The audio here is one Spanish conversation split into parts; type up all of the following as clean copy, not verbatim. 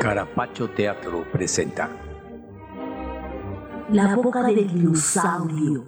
Carapacho Teatro presenta La boca del dinosaurio.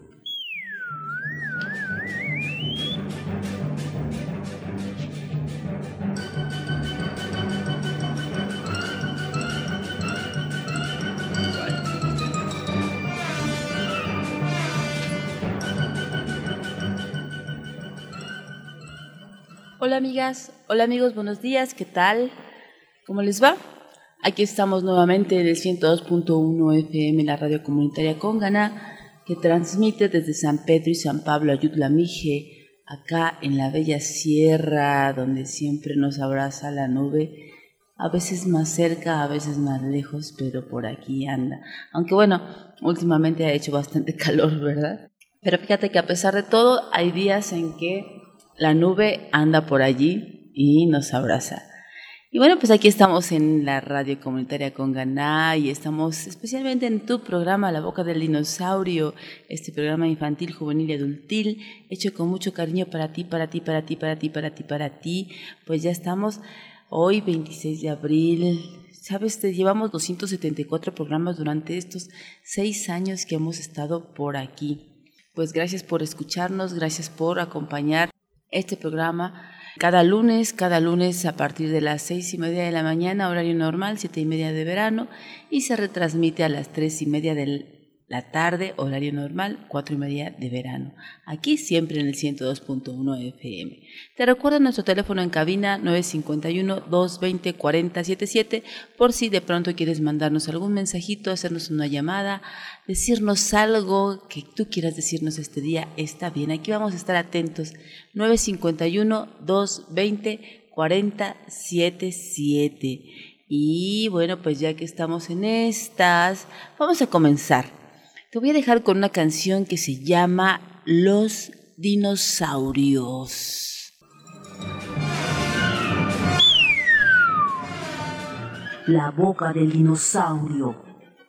Hola amigas, hola amigos, buenos días, ¿qué tal? ¿Cómo les va? Aquí estamos nuevamente en el 102.1 FM, la radio comunitaria Congana, que transmite desde San Pedro y San Pablo, Ayutla Mije, acá en la bella sierra, donde siempre nos abraza la nube, a veces más cerca, a veces más lejos, pero por aquí anda. Aunque bueno, últimamente ha hecho bastante calor, ¿verdad? Pero fíjate que a pesar de todo, hay días en que la nube anda por allí y nos abraza. Y bueno, pues aquí estamos en la radio comunitaria Congana y estamos especialmente en tu programa La Boca del Dinosaurio, este programa infantil, juvenil y adultil, hecho con mucho cariño para ti. Pues ya estamos hoy 26 de abril. Sabes, llevamos 274 programas durante estos 6 años que hemos estado por aquí. Pues gracias por escucharnos, gracias por acompañar este programa cada lunes a partir de las 6:30 de la mañana, horario normal, 7:30 de verano, y se retransmite a las 3:30 de la tarde, horario normal, 4:30 de verano. Aquí siempre en el 102.1 FM. Te recuerdo nuestro teléfono en cabina 951-220-4077 por si de pronto quieres mandarnos algún mensajito, hacernos una llamada, decirnos algo que tú quieras decirnos este día, está bien. Aquí vamos a estar atentos. 951-220-4077. Y bueno, pues ya que estamos en estas, vamos a comenzar. Te voy a dejar con una canción que se llama Los Dinosaurios. La boca del dinosaurio.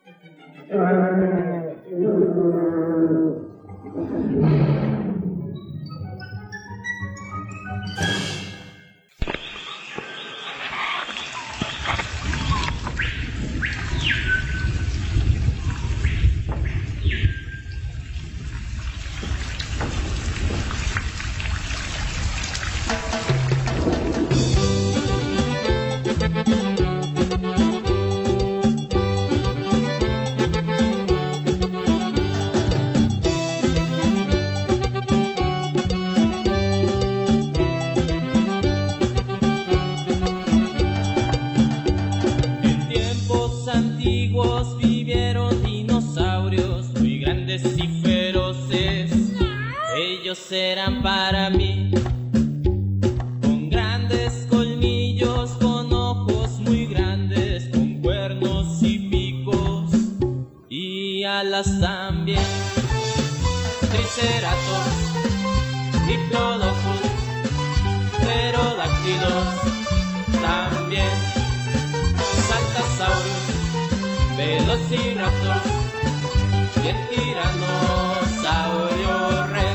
Eran para mí, con grandes colmillos, con ojos muy grandes, con cuernos y picos y alas también. Triceratops, diplodocus, pterodáctilos también. Saltasaurus, velociraptors y el tiranosaurio rex.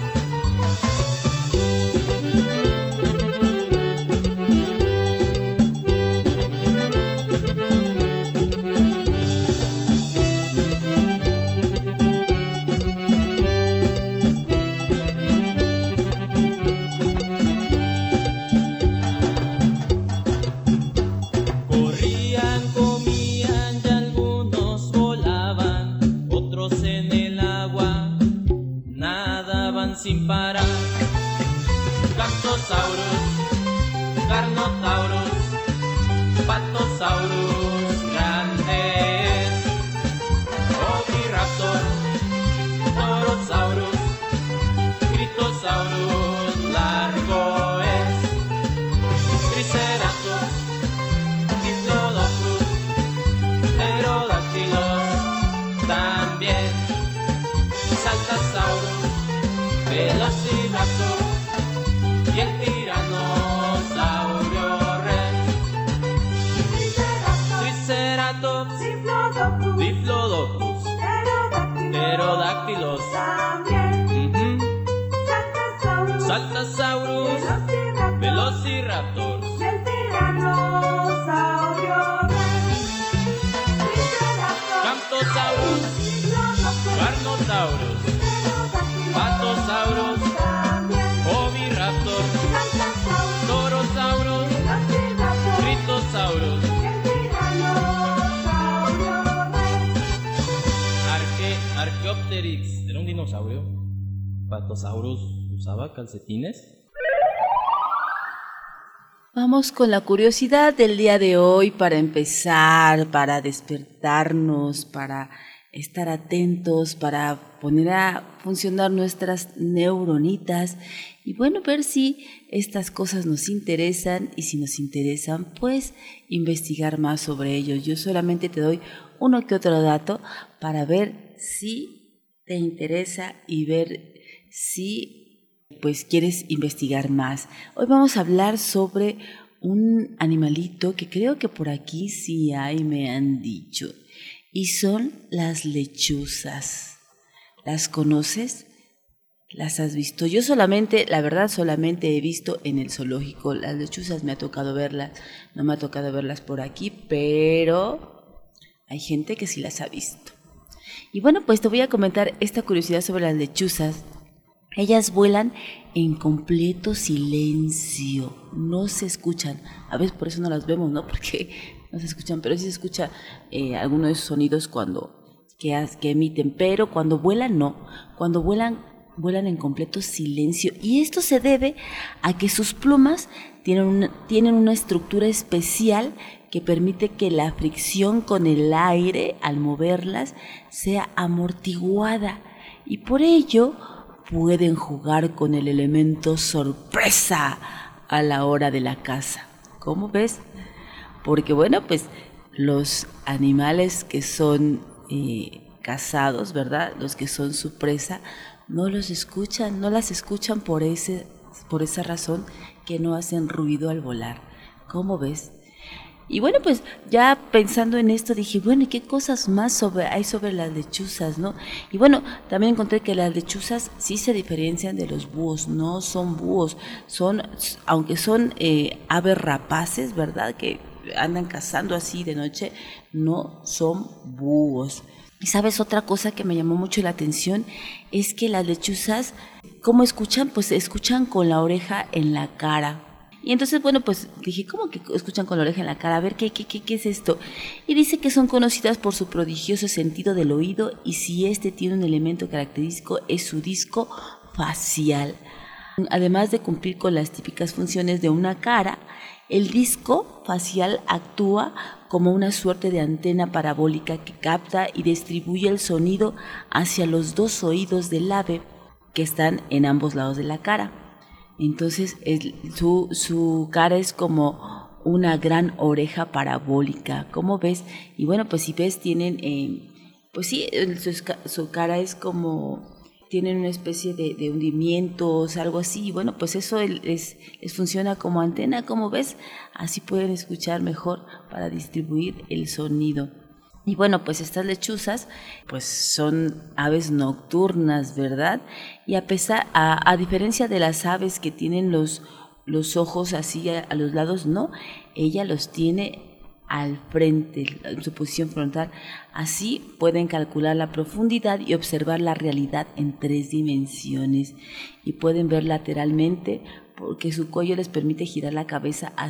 Sin parar, Plantosaurus, Carnotaurus, Patosaurus grandes, Oviraptor, Torosaurus, Critosaurus largo es, Triceratops, Diplodocus, Pterodáctilos también, Saltasaurus, Velociraptor y el tiranosaurio rex. dinosaurio, Patosaurus, usaba calcetines? Vamos con la curiosidad del día de hoy para empezar, para despertarnos, para estar atentos, para poner a funcionar nuestras neuronitas y bueno, ver si estas cosas nos interesan y si nos interesan, pues investigar más sobre ellos. Yo solamente te doy uno que otro dato para ver si te interesa y ver si pues quieres investigar más. Hoy vamos a hablar sobre un animalito que creo que por aquí sí hay, me han dicho, y son las lechuzas. ¿Las conoces? ¿Las has visto? Yo solamente, la verdad, solamente he visto en el zoológico. Las lechuzas me ha tocado verlas, no me ha tocado verlas por aquí, pero hay gente que sí las ha visto. Y bueno, pues te voy a comentar esta curiosidad sobre las lechuzas. Ellas vuelan en completo silencio, no se escuchan. A veces por eso no las vemos, ¿no? Porque no se escuchan, pero sí se escucha alguno de esos sonidos que emiten. Pero cuando vuelan, no. Cuando vuelan en completo silencio. Y esto se debe a que sus plumas tienen una estructura especial que permite que la fricción con el aire al moverlas sea amortiguada. Y por ello pueden jugar con el elemento sorpresa a la hora de la caza. ¿Cómo ves? Porque bueno, pues los animales que son cazados, ¿verdad? Los que son su presa, no las escuchan por esa razón que no hacen ruido al volar. ¿Cómo ves? Y bueno, pues ya pensando en esto dije, bueno, ¿y qué cosas más hay sobre las lechuzas, no? Y bueno, también encontré que las lechuzas sí se diferencian de los búhos, no son búhos, aunque son aves rapaces, ¿verdad? Que andan cazando así de noche, no son búhos. Y sabes, otra cosa que me llamó mucho la atención es que las lechuzas, ¿cómo escuchan? Pues escuchan con la oreja en la cara. Y entonces, bueno, pues dije, ¿cómo que escuchan con la oreja en la cara? A ver, ¿qué es esto? Y dice que son conocidas por su prodigioso sentido del oído y si este tiene un elemento característico es su disco facial. Además de cumplir con las típicas funciones de una cara, el disco facial actúa como una suerte de antena parabólica que capta y distribuye el sonido hacia los dos oídos del ave que están en ambos lados de la cara. Entonces su cara es como una gran oreja parabólica, ¿cómo ves? Y bueno, pues si ves tienen, pues sí, su cara es como, tienen una especie de hundimientos, algo así, y bueno, pues eso les funciona como antena, ¿cómo ves? Así pueden escuchar mejor para distribuir el sonido. Y bueno, pues estas lechuzas pues son aves nocturnas, ¿verdad? Y a diferencia de las aves que tienen los ojos así a los lados, no, ella los tiene al frente, en su posición frontal. Así pueden calcular la profundidad y observar la realidad en 3 dimensiones. Y pueden ver lateralmente porque su cuello les permite girar la cabeza a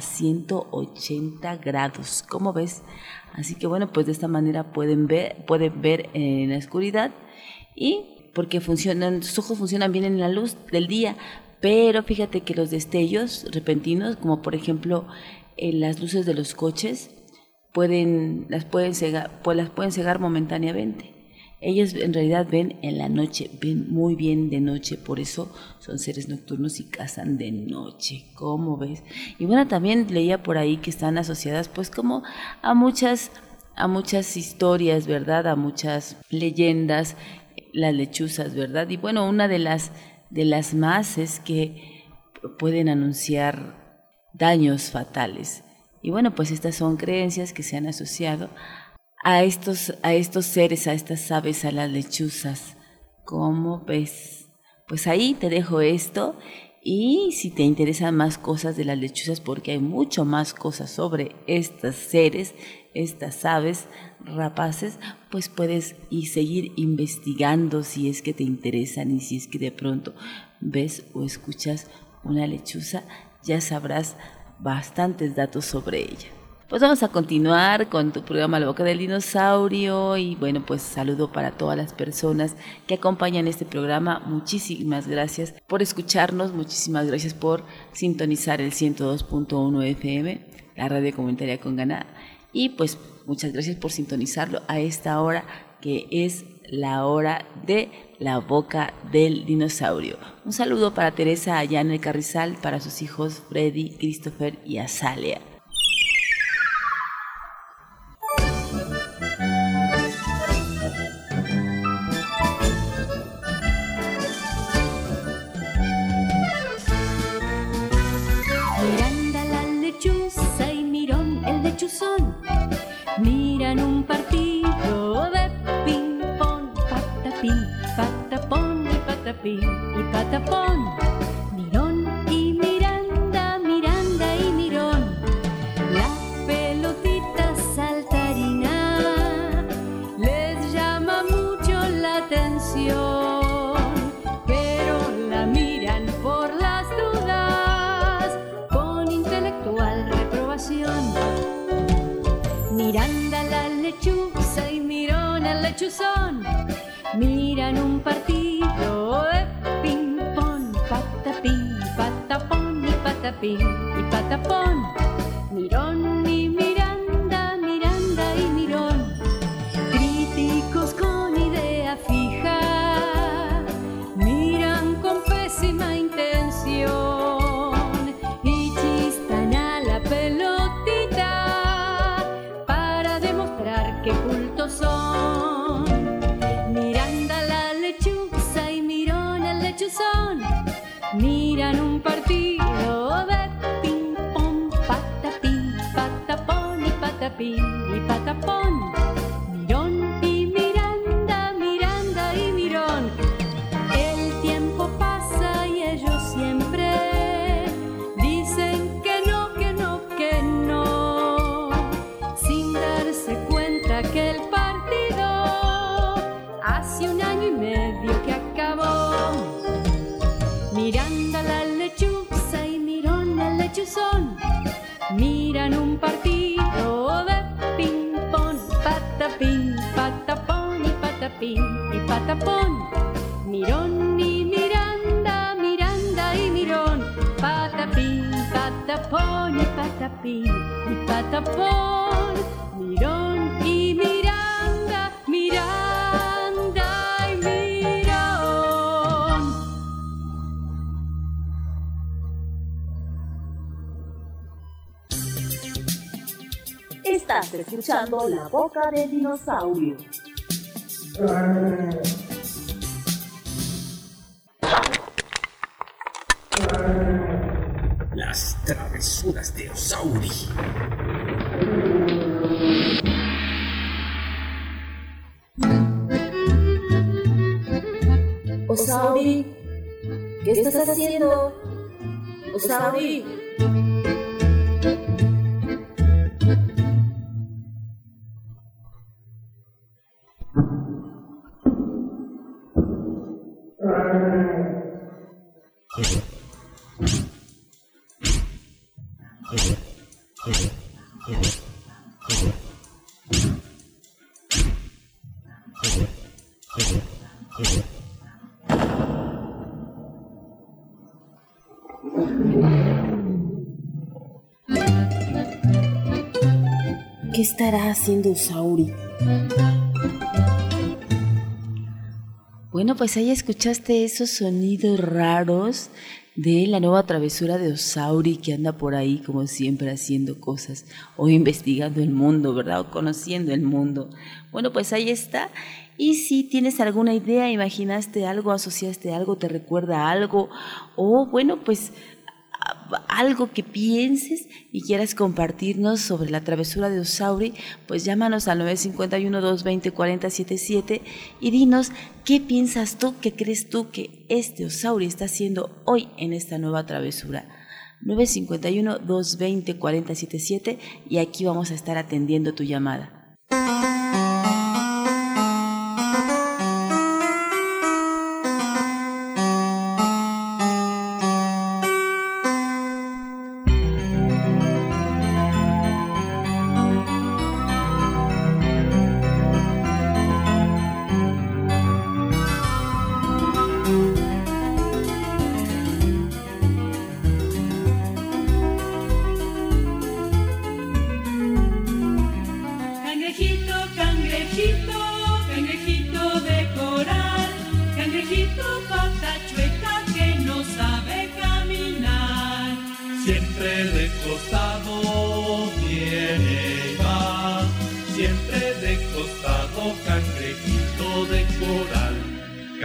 180 grados. ¿Cómo ves? Así que bueno, pues de esta manera pueden ver en la oscuridad y porque sus ojos funcionan bien en la luz del día, pero fíjate que los destellos repentinos, como por ejemplo en las luces de los coches, las pueden cegar momentáneamente. Ellos en realidad ven en la noche, ven muy bien de noche, por eso son seres nocturnos y cazan de noche, ¿cómo ves? Y bueno, también leía por ahí que están asociadas pues como a muchas historias, ¿verdad? A muchas leyendas, las lechuzas, ¿verdad? Y bueno, una de las más es que pueden anunciar daños fatales. Y bueno, pues estas son creencias que se han asociado a estos seres, a estas aves, a las lechuzas. ¿Cómo ves? Pues ahí te dejo esto y si te interesan más cosas de las lechuzas, porque hay mucho más cosas sobre estos seres, estas aves rapaces, pues puedes seguir investigando si es que te interesan y si es que de pronto ves o escuchas una lechuza, ya sabrás bastantes datos sobre ella. Pues vamos a continuar con tu programa La Boca del Dinosaurio y bueno, pues saludo para todas las personas que acompañan este programa. Muchísimas gracias por escucharnos, muchísimas gracias por sintonizar el 102.1 FM, la radio comunitaria Congana, y pues muchas gracias por sintonizarlo a esta hora que es la hora de La Boca del Dinosaurio. Un saludo para Teresa allá en el Carrizal, para sus hijos Freddy, Christopher y Azalea. Miranda la lechuza y Mirón el lechuzón miran un partido de ping-pong, patapín, patapón y patapín y patapón. Mirón y Miranda, Miranda y Mirón, la pelotita saltarina les llama mucho la atención, pero la miran por las dudas con intelectual reprobación. Miranda la lechuza y Mirón el lechuzón miran un partido de ping-pong, patapín, patapón y patapín y patapón. Mirón y Miranda, Miranda y Mirón, críticos con idea fija, miran con pésima intención y chistan a la pelotita para demostrar qué cultos son. Miranda la lechuza y Mirón el lechuzón miran un partido de ping-pong, patapín, patapón y patapín y patapón. Mirón y Miranda, Miranda y Mirón, el tiempo pasa y ellos siempre dicen que no, que no, que no, sin darse cuenta que el partido hace 1 año y medio que acabó. Miranda la lechuza y Mirón el lechuzón miran un partido de ping-pong, patapín, patapón y patapín y patapón. Mirón y Miranda, Miranda y Mirón, patapín, patapón y patapín y patapón. Mirón y Miranda, Miranda y Mirón. Estás escuchando La Boca del Dinosaurio. Las travesuras de Osauri. Osauri, ¿qué estás haciendo? Osauri. ¿Qué estará haciendo Osauri? Bueno, pues ahí escuchaste esos sonidos raros de la nueva travesura de Osauri, que anda por ahí como siempre haciendo cosas o investigando el mundo, ¿verdad? O conociendo el mundo. Bueno, pues ahí está. Y si tienes alguna idea, imaginaste algo, asociaste algo, te recuerda algo, o bueno, pues algo que pienses y quieras compartirnos sobre la travesura de Osauri, pues llámanos al 951-220-4077 y dinos qué piensas tú, qué crees tú que este Osauri está haciendo hoy en esta nueva travesura. 951-220-4077 y aquí vamos a estar atendiendo tu llamada.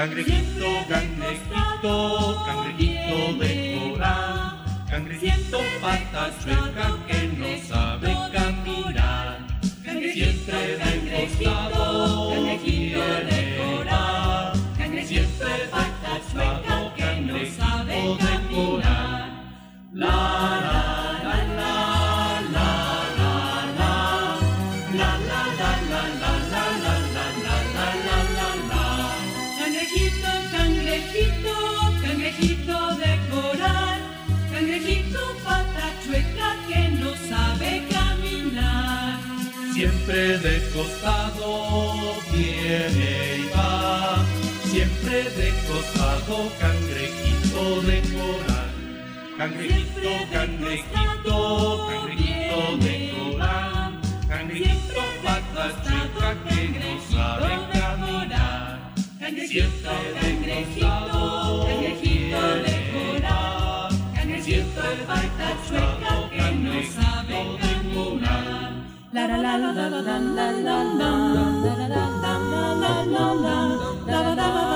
Cangrejito, cangrejito, cangrejito de coral, cangrejito pata chueca que no sabe caminar. Siempre de costado viene y va, siempre de costado, cangrejito de coral. La la la la la la la la la la la la la la la la. Cangrejito, cangrejito, cangrejito de coral, cangrejito pata chueca que no sabe caminar. Siempre de costado viene y va, siempre de costado, cangrejito de coral. Cangrejito, cangrejito, cangrejito de coral, cangrejito pata chueca que no sabe caminar. Siempre de costado viene y va, siempre de costado, cangrejito de coral. La la la la la la la la la la la la la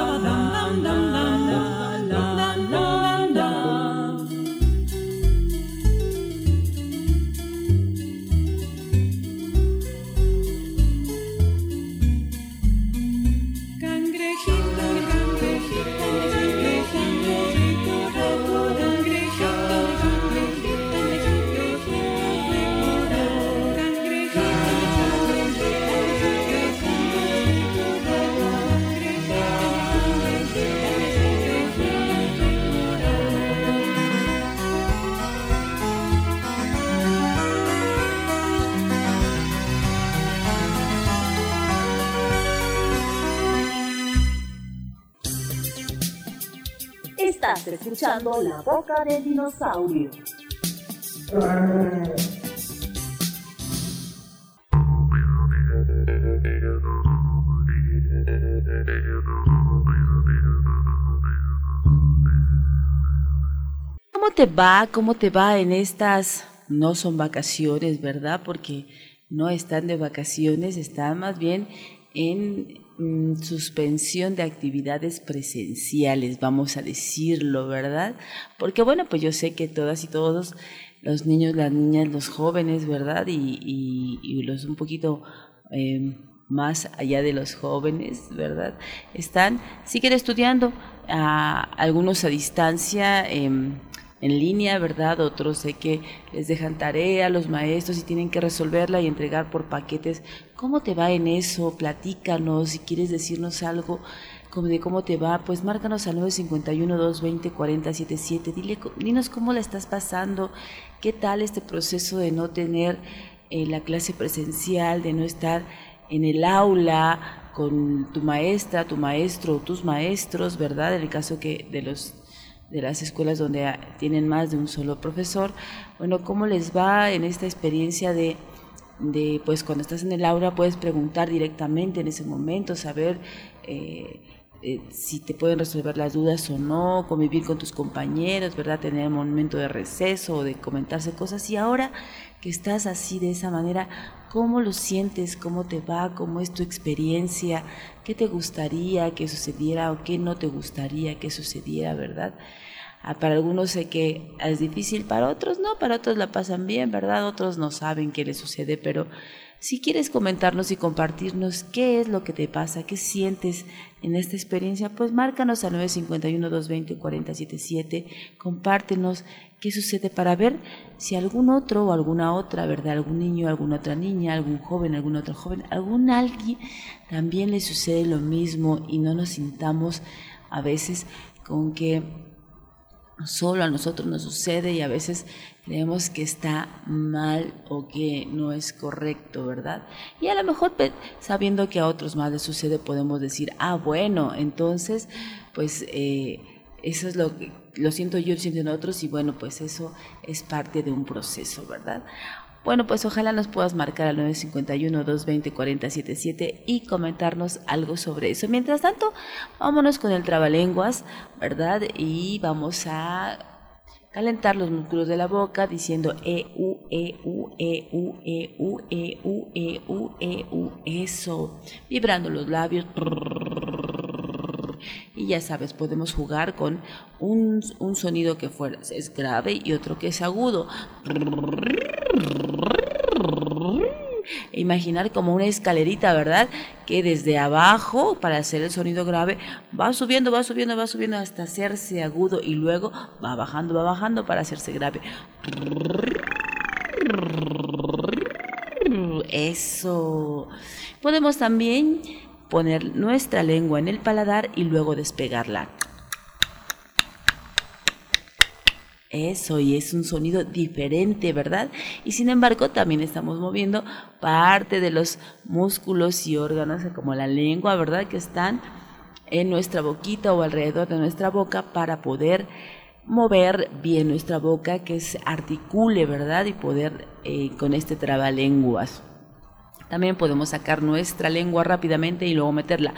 Estás escuchando La Boca del Dinosaurio. ¿Cómo te va? ¿Cómo te va en estas? No son vacaciones, ¿verdad? Porque no están de vacaciones, están más bien en suspensión de actividades presenciales, vamos a decirlo, ¿verdad? Porque bueno, pues yo sé que todas y todos los niños, las niñas, los jóvenes, ¿verdad? Y los un poquito más allá de los jóvenes, ¿verdad? Siguen estudiando, algunos a distancia, en línea, ¿verdad? Otros sé que les dejan tarea a los maestros y tienen que resolverla y entregar por paquetes. ¿Cómo te va en eso? Platícanos, si quieres decirnos algo de cómo te va, pues márcanos al 951-220-4077. Dinos cómo la estás pasando, qué tal este proceso de no tener la clase presencial, de no estar en el aula con tu maestra, tu maestro o tus maestros, ¿verdad? En el caso que de las escuelas donde tienen más de un solo profesor. Bueno, ¿cómo les va en esta experiencia de pues cuando estás en el aula puedes preguntar directamente en ese momento, saber si te pueden resolver las dudas o no, convivir con tus compañeros, ¿verdad? Tener un momento de receso o de comentarse cosas? Y ahora que estás así de esa manera, ¿cómo lo sientes? ¿Cómo te va? ¿Cómo es tu experiencia? ¿Qué te gustaría que sucediera o qué no te gustaría que sucediera, verdad? Para algunos sé que es difícil, para otros no, para otros la pasan bien, ¿verdad? Otros no saben qué les sucede, pero si quieres comentarnos y compartirnos qué es lo que te pasa, qué sientes en esta experiencia, pues márcanos al 951-220-4077, compártenos qué sucede para ver si algún otro o alguna otra, ¿verdad? Algún niño, alguna otra niña, algún joven, algún otro joven, alguien también le sucede lo mismo y no nos sintamos a veces con que solo a nosotros nos sucede y a veces creemos que está mal o que no es correcto, ¿verdad? Y a lo mejor sabiendo que a otros más les sucede podemos decir, bueno, entonces pues eso es lo siento yo, lo sienten otros y bueno, pues eso es parte de un proceso, ¿verdad? Bueno, pues ojalá nos puedas marcar al 951-220-4077 y comentarnos algo sobre eso. Mientras tanto, vámonos con el trabalenguas, ¿verdad? Y vamos a calentar los músculos de la boca diciendo eso, vibrando los labios y ya sabes, podemos jugar con un sonido que es grave y otro que es agudo. Imaginar como una escalerita, ¿verdad? Que desde abajo, para hacer el sonido grave, va subiendo hasta hacerse agudo y luego va bajando para hacerse grave. Eso. Podemos también poner nuestra lengua en el paladar y luego despegarla. Eso, y es un sonido diferente, ¿verdad? Y sin embargo, también estamos moviendo parte de los músculos y órganos, como la lengua, ¿verdad? Que están en nuestra boquita o alrededor de nuestra boca para poder mover bien nuestra boca, que se articule, ¿verdad? Y poder con este trabalenguas. También podemos sacar nuestra lengua rápidamente y luego meterla.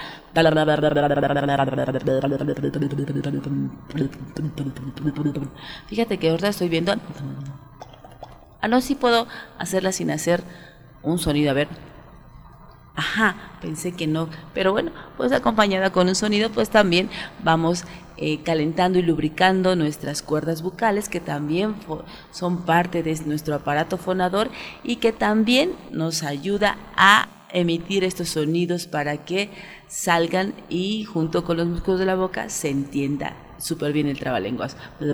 Fíjate que ahora estoy viendo. No, sí puedo hacerla sin hacer un sonido. A ver. Ajá, pensé que no. Pero bueno, pues acompañada con un sonido, pues también vamos calentando y lubricando nuestras cuerdas bucales, que también son parte de nuestro aparato fonador y que también nos ayuda a emitir estos sonidos para que salgan y junto con los músculos de la boca se entienda súper bien el trabalenguas.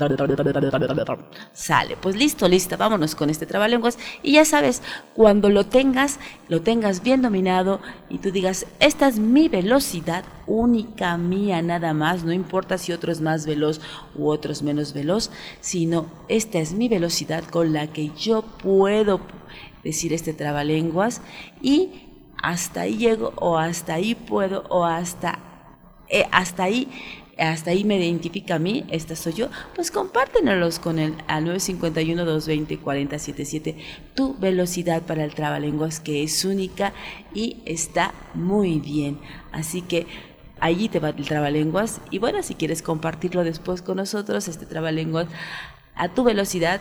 Sale, pues lista, vámonos con este trabalenguas. Y ya sabes, cuando lo tengas bien dominado y tú digas, esta es mi velocidad única mía, nada más, no importa si otro es más veloz u otro es menos veloz, sino esta es mi velocidad con la que yo puedo decir este trabalenguas, y hasta ahí llego, o hasta ahí puedo, o hasta ahí me identifica a mí, esta soy yo. Pues compártenos con el al 951-220-4077 tu velocidad para el trabalenguas, que es única y está muy bien. Así que allí te va el trabalenguas, y bueno, si quieres compartirlo después con nosotros, este trabalenguas a tu velocidad,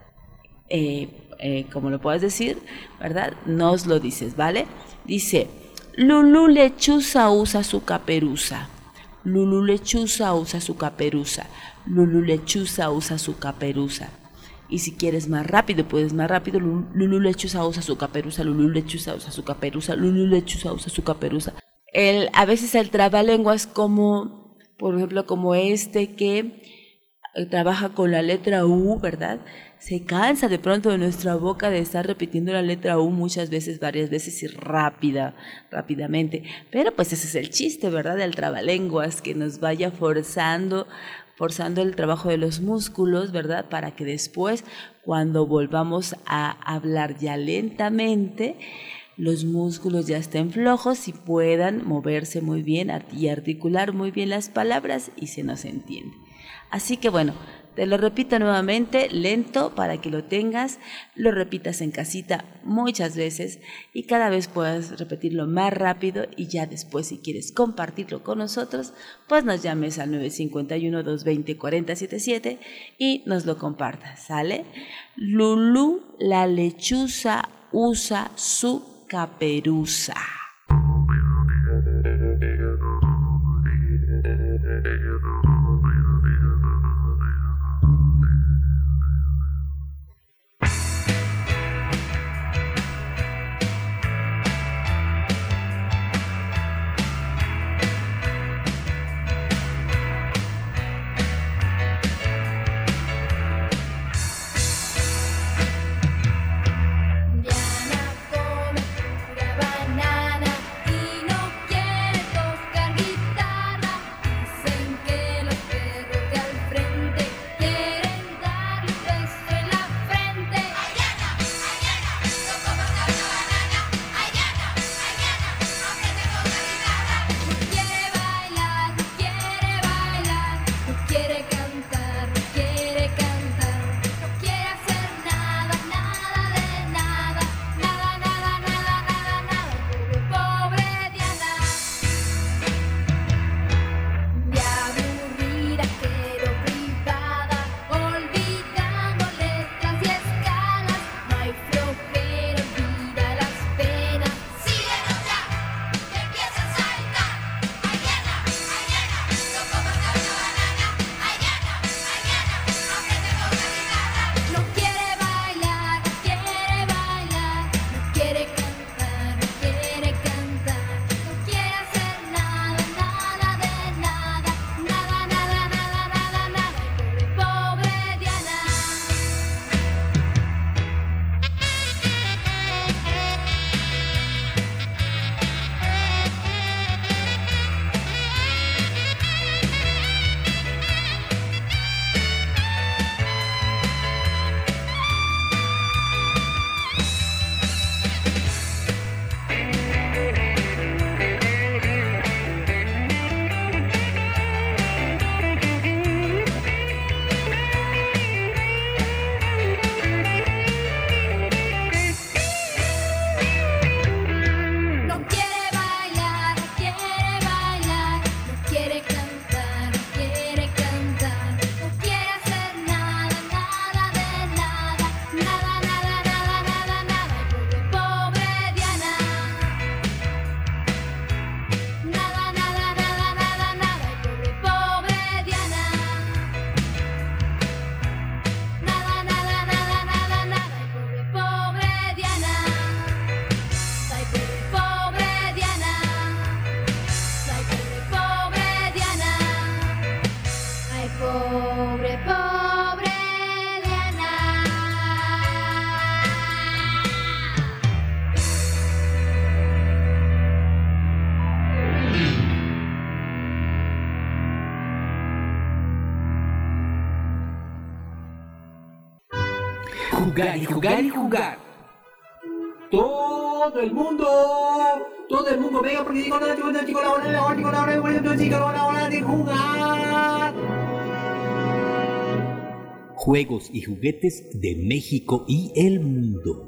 como lo puedas decir, ¿verdad? Nos lo dices, ¿vale? Dice: Lulú lechuza usa su caperuza. Lulú lechuza usa su caperuza. Lulú lechuza usa su caperuza. Y si quieres más rápido, puedes más rápido. Lulú lechuza usa su caperuza. Lulú lechuza usa su caperuza. Lulú lechuza usa su caperuza. A veces el trabalenguas, como por ejemplo como este que trabaja con la letra U, ¿verdad? Se cansa de pronto de nuestra boca de estar repitiendo la letra U muchas veces, varias veces y rápidamente. Pero pues ese es el chiste, ¿verdad? Del trabalenguas, que nos vaya forzando el trabajo de los músculos, ¿verdad? Para que después, cuando volvamos a hablar ya lentamente, los músculos ya estén flojos y puedan moverse muy bien y articular muy bien las palabras y se nos entiende. Así que bueno, te lo repito nuevamente, lento, para que lo tengas, lo repitas en casita muchas veces y cada vez puedas repetirlo más rápido, y ya después, si quieres compartirlo con nosotros, pues nos llames al 951-220-4077 y nos lo compartas, ¿sale? Lulú la lechuza usa su caperuza. Diana come pura banana. jugar y jugar y jugar. Todo el mundo, venga, porque digo, no, chicos, la hora de jugar. Juegos y juguetes de México y el mundo.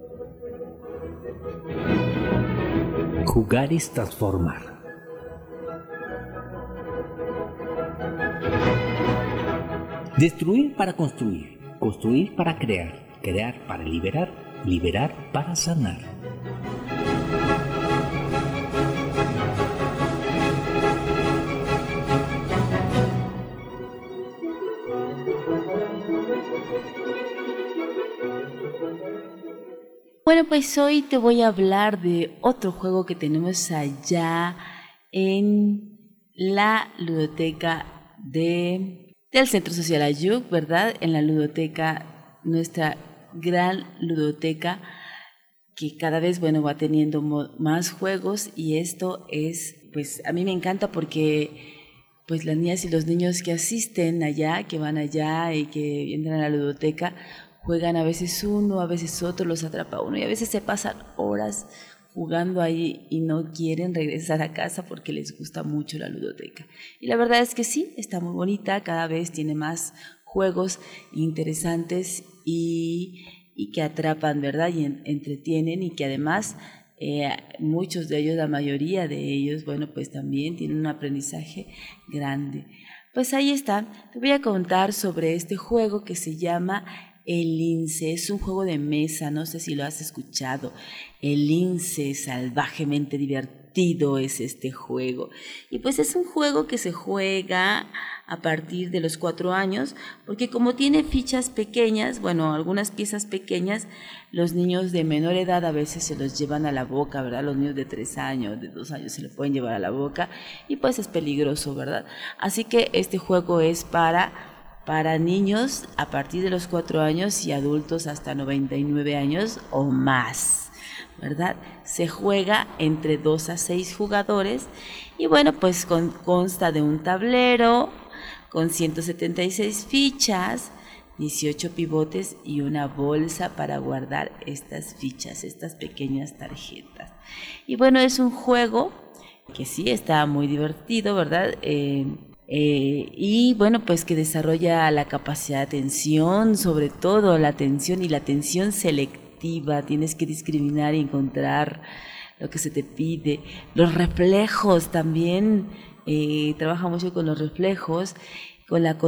Jugar es transformar. Destruir para construir, construir para crear, crear para liberar, liberar para sanar. Bueno, pues hoy te voy a hablar de otro juego que tenemos allá en la ludoteca del Centro Social Ayuc, ¿verdad? En la ludoteca, nuestra gran ludoteca, que cada vez, bueno, va teniendo más juegos, y esto es, pues, a mí me encanta porque, pues, las niñas y los niños que asisten allá, que van allá y que entran a la ludoteca, juegan a veces uno, a veces otro, los atrapa uno, y a veces se pasan horas jugando ahí y no quieren regresar a casa porque les gusta mucho la ludoteca. Y la verdad es que sí, está muy bonita, cada vez tiene más juegos interesantes y que atrapan, ¿verdad? Y entretienen, y que además muchos de ellos, la mayoría de ellos, bueno, pues también tienen un aprendizaje grande. Pues ahí está, te voy a contar sobre este juego que se llama El Lince. Es un juego de mesa, no sé si lo has escuchado. El Lince, salvajemente divertido es este juego. Y pues es un juego que se juega a partir de los 4 años, porque como tiene fichas pequeñas, bueno, algunas piezas pequeñas, los niños de menor edad a veces se los llevan a la boca, ¿verdad? Los niños de 3 años, de 2 años se lo pueden llevar a la boca, y pues es peligroso, ¿verdad? Así que este juego es para niños a partir de los 4 años y adultos hasta 99 años o más, ¿verdad? Se juega entre 2 a 6 jugadores, y bueno, pues consta de un tablero con 176 fichas, 18 pivotes y una bolsa para guardar estas fichas, estas pequeñas tarjetas. Y bueno, es un juego que sí está muy divertido, ¿verdad? Y bueno, pues que desarrolla la capacidad de atención, sobre todo la atención y la atención selectiva. Tienes que discriminar y encontrar lo que se te pide. Los reflejos también, trabaja mucho con los reflejos, con la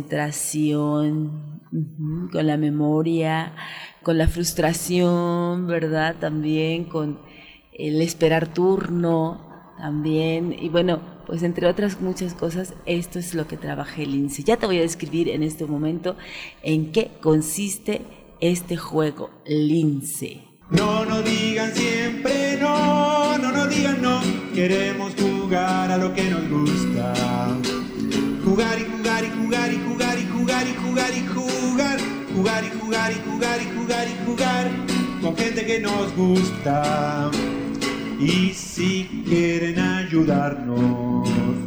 concentración, con la memoria, con la frustración, ¿verdad? También con el esperar turno, también, y bueno, pues entre otras muchas cosas, esto es lo que trabaja el Lince. Ya te voy a describir en este momento en qué consiste este juego Lince. No nos digan siempre no, no nos digan no, queremos jugar a lo que nos gusta. Jugar y jugar y jugar y jugar y jugar y jugar y jugar, jugar y jugar y jugar y jugar y jugar con gente que nos gusta. Y si quieren ayudarnos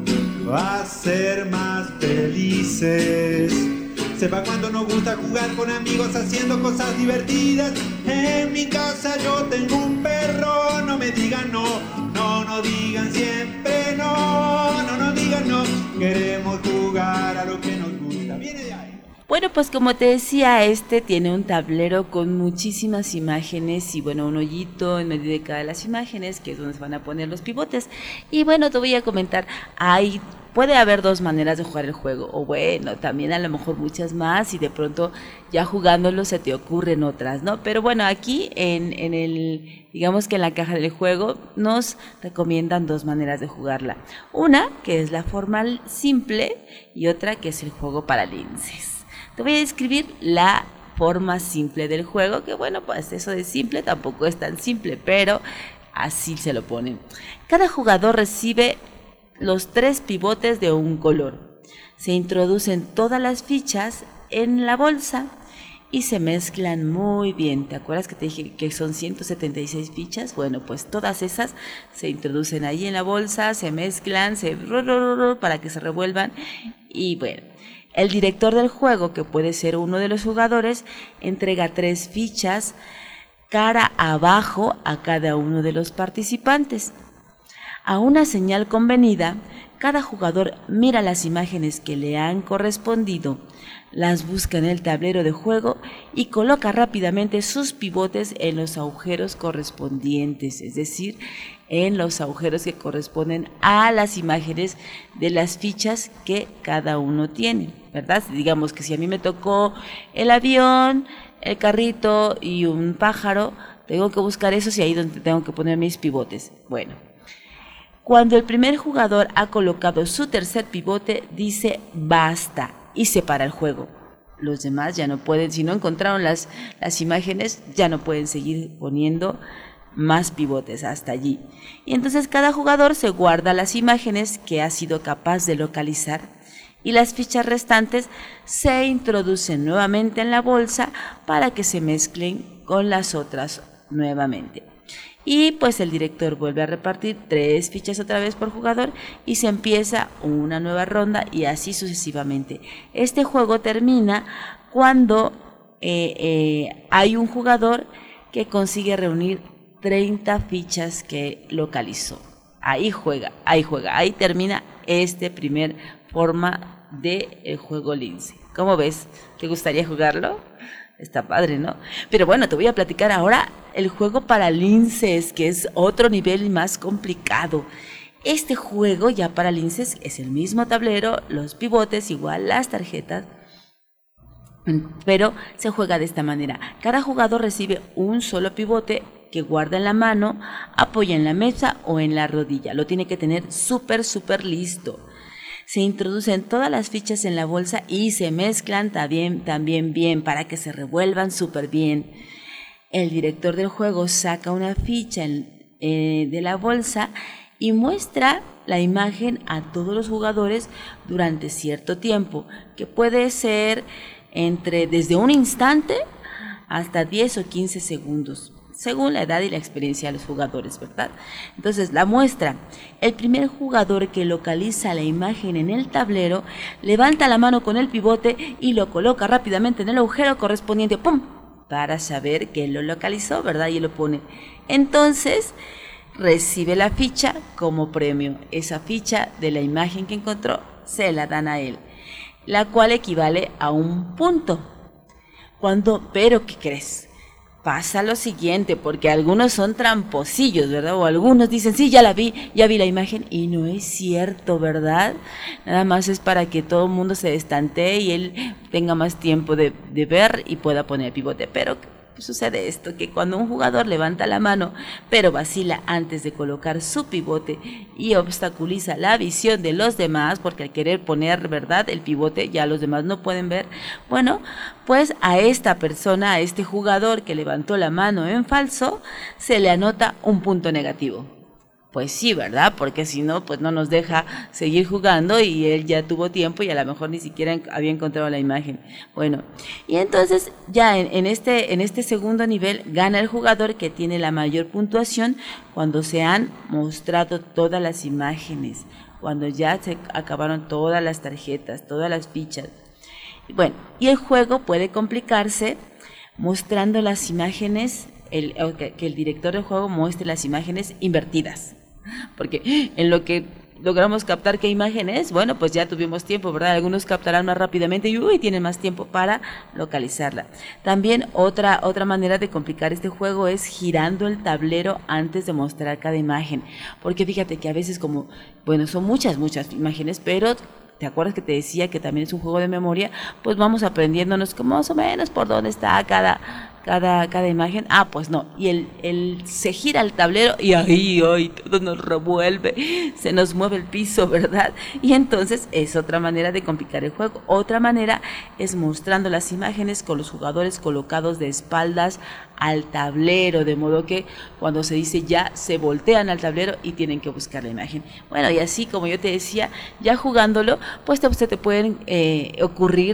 a ser más felices, sepa cuando nos gusta jugar con amigos haciendo cosas divertidas. En mi casa yo tengo un perro, no me digan no, no nos digan siempre no, no nos digan no, queremos jugar a lo que nos gusta. Viene de ahí. Bueno, pues como te decía, este tiene un tablero con muchísimas imágenes y bueno, un hoyito en medio de cada de las imágenes, que es donde se van a poner los pivotes. Y bueno, te voy a comentar, puede haber 2 maneras de jugar el juego, o bueno, también a lo mejor muchas más, y de pronto ya jugándolo se te ocurren otras, ¿no? Pero bueno, aquí digamos que en la caja del juego nos recomiendan 2 maneras de jugarla. Una, que es la forma simple, y otra que es el juego para linces. Te voy a describir la forma simple del juego, que bueno, pues eso de simple tampoco es tan simple, pero así se lo ponen. Cada jugador recibe los 3 pivotes de un color. Se introducen todas las fichas en la bolsa y se mezclan muy bien. ¿Te acuerdas que te dije que son 176 fichas? Bueno, pues todas esas se introducen ahí en la bolsa, se mezclan, para que se revuelvan, y bueno. El director del juego, que puede ser uno de los jugadores, entrega 3 fichas cara abajo a cada uno de los participantes. A una señal convenida, cada jugador mira las imágenes que le han correspondido, las busca en el tablero de juego y coloca rápidamente sus pivotes en los agujeros correspondientes, es decir, en los agujeros que corresponden a las imágenes de las fichas que cada uno tiene, ¿verdad? Digamos que si a mí me tocó el avión, el carrito y un pájaro, tengo que buscar esos y ahí donde tengo que poner mis pivotes. Bueno, cuando el primer jugador ha colocado su tercer pivote, dice basta y se para el juego. Los demás ya no pueden, si no encontraron las imágenes, ya no pueden seguir poniendo más pivotes hasta allí. Y entonces cada jugador se guarda las imágenes que ha sido capaz de localizar y las fichas restantes se introducen nuevamente en la bolsa para que se mezclen con las otras nuevamente. Y pues el director vuelve a repartir 3 fichas otra vez por jugador y se empieza una nueva ronda y así sucesivamente. Este juego termina cuando hay un jugador que consigue reunir 30 fichas que localizó. Ahí termina este primer forma del juego Lince. ¿Cómo ves? ¿Te gustaría jugarlo? Está padre, ¿no? Pero bueno, te voy a platicar ahora el juego para linces, que es otro nivel más complicado. Este juego ya para linces es el mismo tablero, los pivotes, igual las tarjetas, pero se juega de esta manera. Cada jugador recibe un solo pivote que guarda en la mano, apoya en la mesa o en la rodilla. Lo tiene que tener súper listo. Se introducen todas las fichas en la bolsa y se mezclan también bien para que se revuelvan súper bien. El director del juego saca una ficha de la bolsa y muestra la imagen a todos los jugadores durante cierto tiempo, que puede ser desde un instante hasta 10 o 15 segundos. Según la edad y la experiencia de los jugadores, ¿verdad? Entonces, la muestra. El primer jugador que localiza la imagen en el tablero, levanta la mano con el pivote y lo coloca rápidamente en el agujero correspondiente, ¡pum!, para saber que él lo localizó, ¿verdad? Y lo pone. Entonces, recibe la ficha como premio. Esa ficha de la imagen que encontró, se la dan a él, la cual equivale a un punto. Pero, ¿qué crees? Pasa lo siguiente, porque algunos son tramposillos, ¿verdad? O algunos dicen, sí, ya vi la imagen, y no es cierto, ¿verdad? Nada más es para que todo el mundo se destantee y él tenga más tiempo de ver y pueda poner el pivote. Pero sucede esto, que cuando un jugador levanta la mano, pero vacila antes de colocar su pivote y obstaculiza la visión de los demás, porque al querer poner, ¿verdad?, el pivote, ya los demás no pueden ver, bueno, pues a esta persona, a este jugador que levantó la mano en falso, se le anota un punto negativo. Pues sí, ¿verdad? Porque si no, pues no nos deja seguir jugando y él ya tuvo tiempo y a lo mejor ni siquiera había encontrado la imagen. Bueno, y entonces ya en este segundo nivel gana el jugador que tiene la mayor puntuación cuando se han mostrado todas las imágenes, cuando ya se acabaron todas las tarjetas, todas las fichas. Bueno, y el juego puede complicarse mostrando las imágenes, que el director del juego muestre las imágenes invertidas. Porque en lo que logramos captar qué imagen es, bueno, pues ya tuvimos tiempo, ¿verdad? Algunos captarán más rápidamente y tienen más tiempo para localizarla. También otra manera de complicar este juego es girando el tablero antes de mostrar cada imagen. Porque fíjate que a veces son muchas imágenes, pero ¿te acuerdas que te decía que también es un juego de memoria? Pues vamos aprendiéndonos como más o menos por dónde está cada imagen. Pues no, y él se gira el tablero y ahí todo nos revuelve, se nos mueve el piso, ¿verdad? Y entonces es otra manera de complicar el juego. Otra manera es mostrando las imágenes con los jugadores colocados de espaldas al tablero, de modo que cuando se dice ya, se voltean al tablero y tienen que buscar la imagen. Bueno, y así como yo te decía, ya jugándolo, pues te pueden ocurrir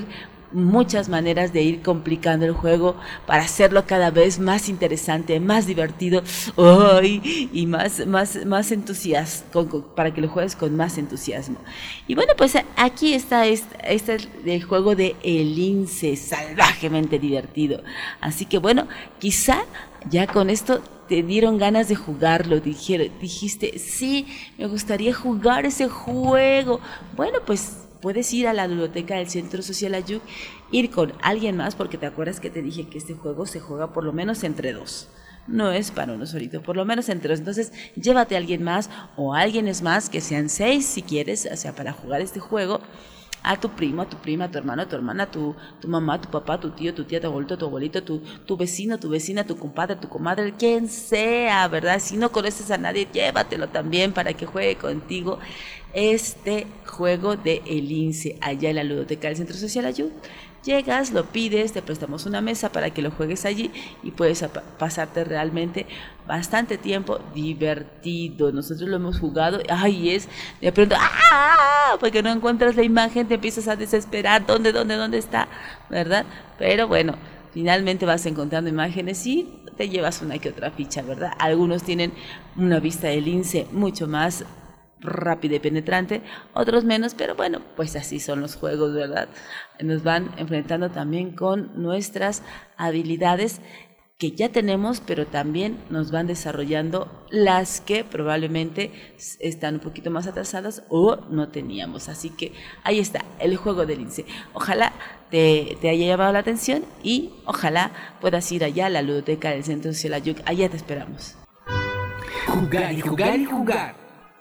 muchas maneras de ir complicando el juego para hacerlo cada vez más interesante, más divertido, y más entusiasmo, para que lo juegues con más entusiasmo. Y bueno, pues aquí está el juego de El Lince, salvajemente divertido. Así que bueno, quizá ya con esto te dieron ganas de jugarlo, dijiste, sí, me gustaría jugar ese juego. Bueno, pues puedes ir a la biblioteca del Centro Social Ayuc, ir con alguien más, porque te acuerdas que te dije que este juego se juega por lo menos entre 2. No es para uno solito, por lo menos entre 2. Entonces, llévate a alguien más o a alguienes más, que sean 6 si quieres, o sea, para jugar este juego. A tu primo, a tu prima, a tu hermano, a tu hermana, tu mamá, tu papá, tu tío, tu tía, tu abuelito, tu vecino, tu vecina, tu compadre, tu comadre, quien sea, ¿verdad? Si no conoces a nadie, llévatelo también para que juegue contigo este juego de El Lince, allá en la ludoteca del Centro Social Ayuc. Llegas, lo pides, te prestamos una mesa para que lo juegues allí y puedes pasarte realmente bastante tiempo divertido. Nosotros lo hemos jugado, de pronto, porque no encuentras la imagen, te empiezas a desesperar, ¿dónde está? ¿Verdad? Pero bueno, finalmente vas encontrando imágenes y te llevas una que otra ficha, ¿verdad? Algunos tienen una vista de lince mucho más rápida y penetrante, otros menos, pero bueno, pues así son los juegos, ¿verdad? Nos van enfrentando también con nuestras habilidades que ya tenemos, pero también nos van desarrollando las que probablemente están un poquito más atrasadas o no teníamos. Así que ahí está, el juego del lince. Ojalá te haya llamado la atención y ojalá puedas ir allá a la ludoteca del Centro Social Ayuc. Allá te esperamos. Jugar y jugar y jugar.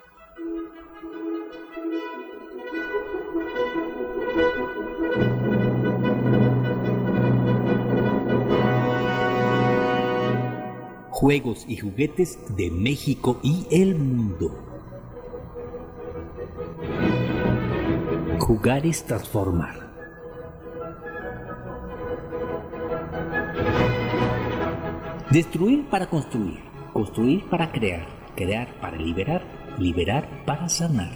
Juegos y juguetes de México y el mundo. Jugar es transformar. Destruir para construir. Construir para crear. Crear para liberar. Liberar para sanar.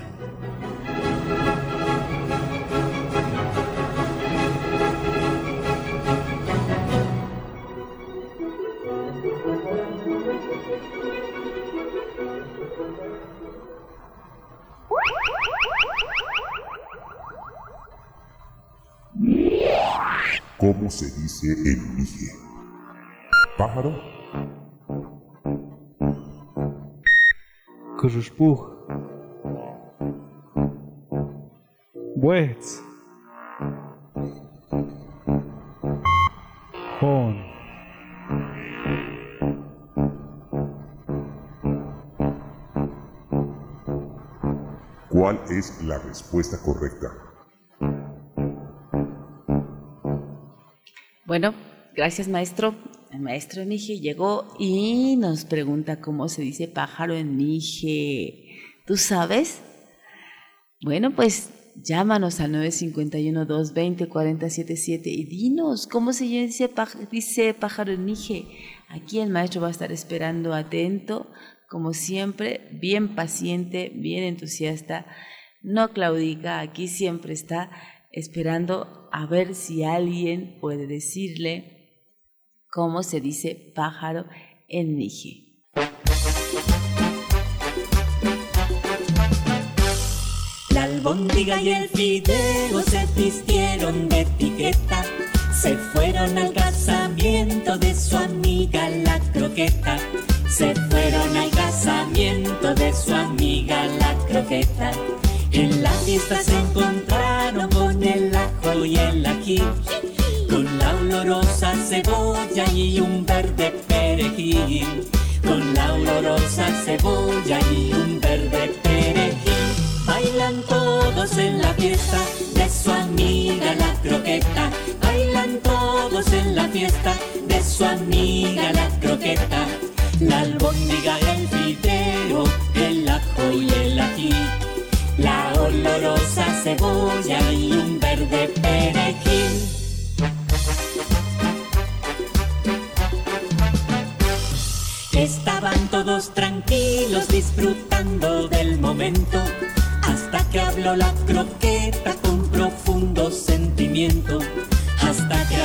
¿Cómo se dice en Mije? ¿Pájaro? Kujuspuj. Buets. Hon. ¿Cuál es la respuesta correcta? Bueno, gracias maestro. El maestro Mije llegó y nos pregunta cómo se dice pájaro en Mije. ¿Tú sabes? Bueno, pues llámanos al 951-220-4077 y dinos cómo se dice pájaro en Mije. Aquí el maestro va a estar esperando atento, como siempre, bien paciente, bien entusiasta. No claudica, aquí siempre está esperando a ver si alguien puede decirle cómo se dice pájaro en Mije. La albóndiga y el fideo se vistieron de etiqueta, se fueron al casamiento de su amiga la croqueta. Se fueron al casamiento de su amiga la croqueta. En la fiesta se encontraron con el ajo y el ají, con la olorosa cebolla y un verde perejil, con la olorosa cebolla y un verde perejil. Bailan todos en la fiesta de su amiga la croqueta. Bailan todos en la fiesta de su amiga la croqueta. La albóndiga, el fideo, el ajo y el ají, la olorosa cebolla y un verde perejil. Estaban todos tranquilos disfrutando del momento, hasta que habló la croqueta con profundo sentimiento.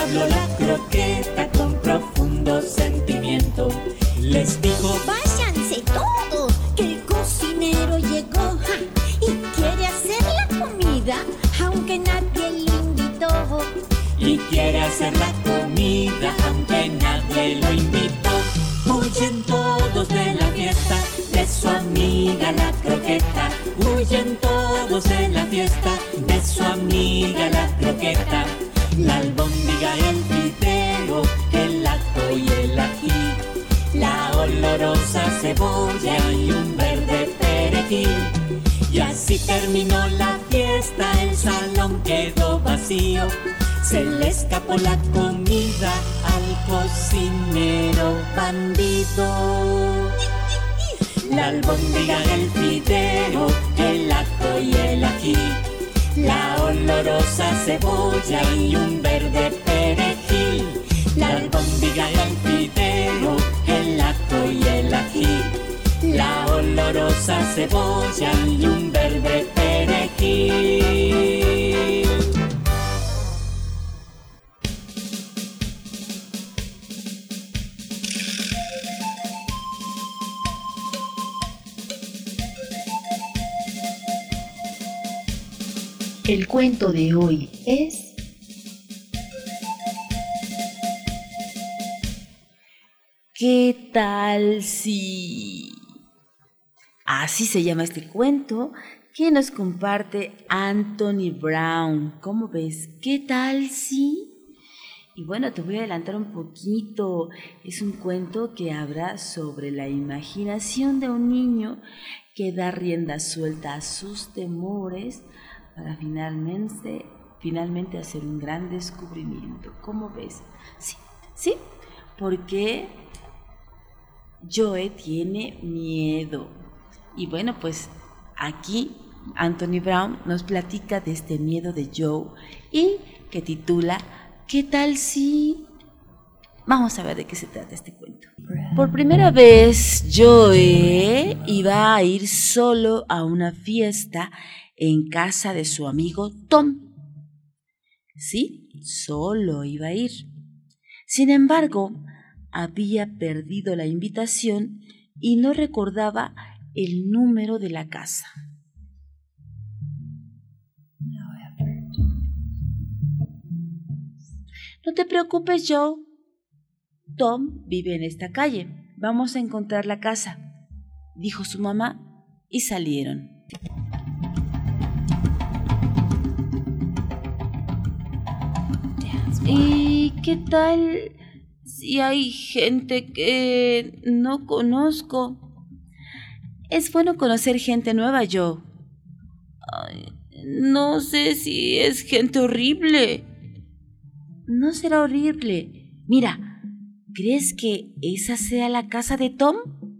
habló la croqueta con profundo sentimiento. Les dijo: váyanse todos, que el cocinero llegó y quiere hacer la comida, aunque nadie le invitó. Y quiere hacer la comida, aunque nadie lo invitó. Huyen todos de la fiesta, de su amiga la croqueta. Huyen todos de la fiesta, de su amiga la croqueta. La albóndiga, el fideo, el ajo y el ají, la olorosa cebolla y un verde perejil. Y así terminó la fiesta, el salón quedó vacío. Se le escapó la comida al cocinero bandido. La albóndiga, el fideo, el ajo y el ají, la olorosa cebolla y un verde perejil. La albóndiga, el fideo, el ajo y el ají, la olorosa cebolla y un verde perejil. El cuento de hoy es ¿Qué tal si? Así se llama este cuento que nos comparte Anthony Brown. ¿Cómo ves? ¿Qué tal si? Y bueno, te voy a adelantar un poquito. Es un cuento que habla sobre la imaginación de un niño que da rienda suelta a sus temores para finalmente hacer un gran descubrimiento. ¿Cómo ves? Sí, porque Joe tiene miedo. Y bueno, pues aquí Anthony Brown nos platica de este miedo de Joe y que titula ¿Qué tal si? Vamos a ver de qué se trata este cuento. Por primera vez, Joe iba a ir solo a una fiesta en casa de su amigo Tom. Sí, solo iba a ir. Sin embargo, había perdido la invitación y no recordaba el número de la casa. No te preocupes, Joe. Tom vive en esta calle. Vamos a encontrar la casa, dijo su mamá, y salieron. ¿Y qué tal si hay gente que no conozco? Es bueno conocer gente nueva, Joe. Ay, no sé si es gente horrible. No será horrible. Mira, ¿crees que esa sea la casa de Tom?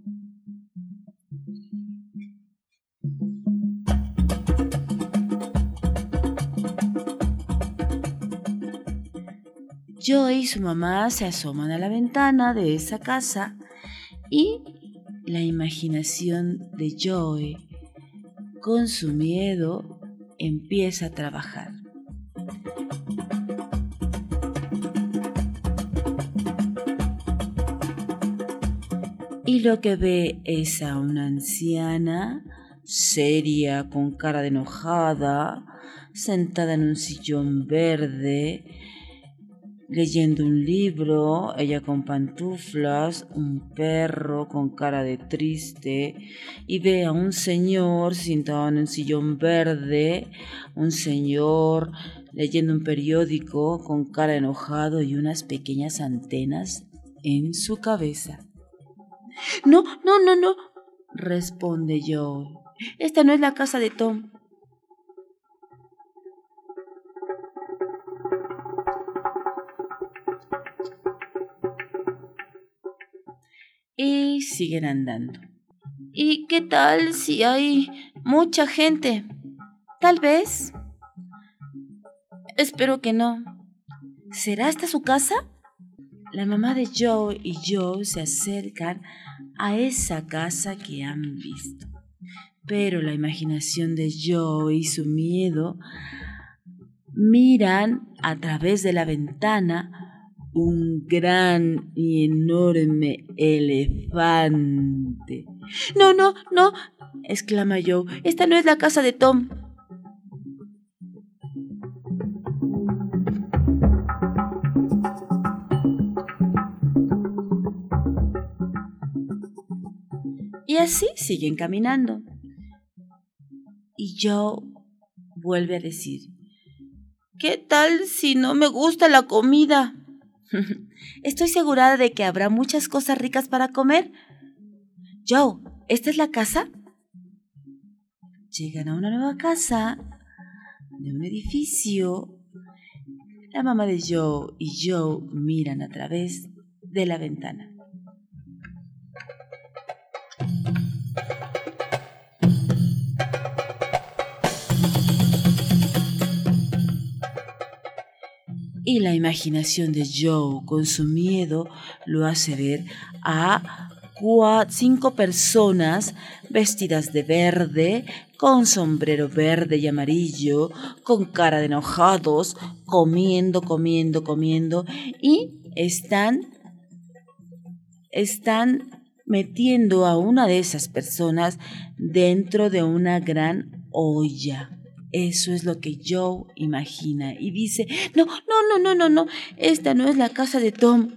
Joe y su mamá se asoman a la ventana de esa casa y la imaginación de Joe, con su miedo, empieza a trabajar. Y lo que ve es a una anciana, seria, con cara de enojada, sentada en un sillón verde, leyendo un libro, ella con pantuflas, un perro con cara de triste, y ve a un señor sentado en un sillón verde, un señor leyendo un periódico con cara de enojado y unas pequeñas antenas en su cabeza. No, responde Joe. Esta no es la casa de Tom. Y siguen andando. ¿Y qué tal si hay mucha gente? Tal vez. Espero que no. ¿Será esta su casa? La mamá de Joe y Joe se acercan a esa casa que han visto. Pero la imaginación de Joe y su miedo miran a través de la ventana un gran y enorme elefante. No, no, no, exclama Joe, esta no es la casa de Tom. Y así siguen caminando. Y Joe vuelve a decir, ¿qué tal si no me gusta la comida? Estoy segura de que habrá muchas cosas ricas para comer. Joe, ¿esta es la casa? Llegan a una nueva casa de un edificio. La mamá de Joe y Joe miran a través de la ventana. Y la imaginación de Joe, con su miedo, lo hace ver a 5 personas vestidas de verde, con sombrero verde y amarillo, con cara de enojados, comiendo, y están metiendo a una de esas personas dentro de una gran olla. Eso es lo que Joe imagina y dice, no, esta no es la casa de Tom.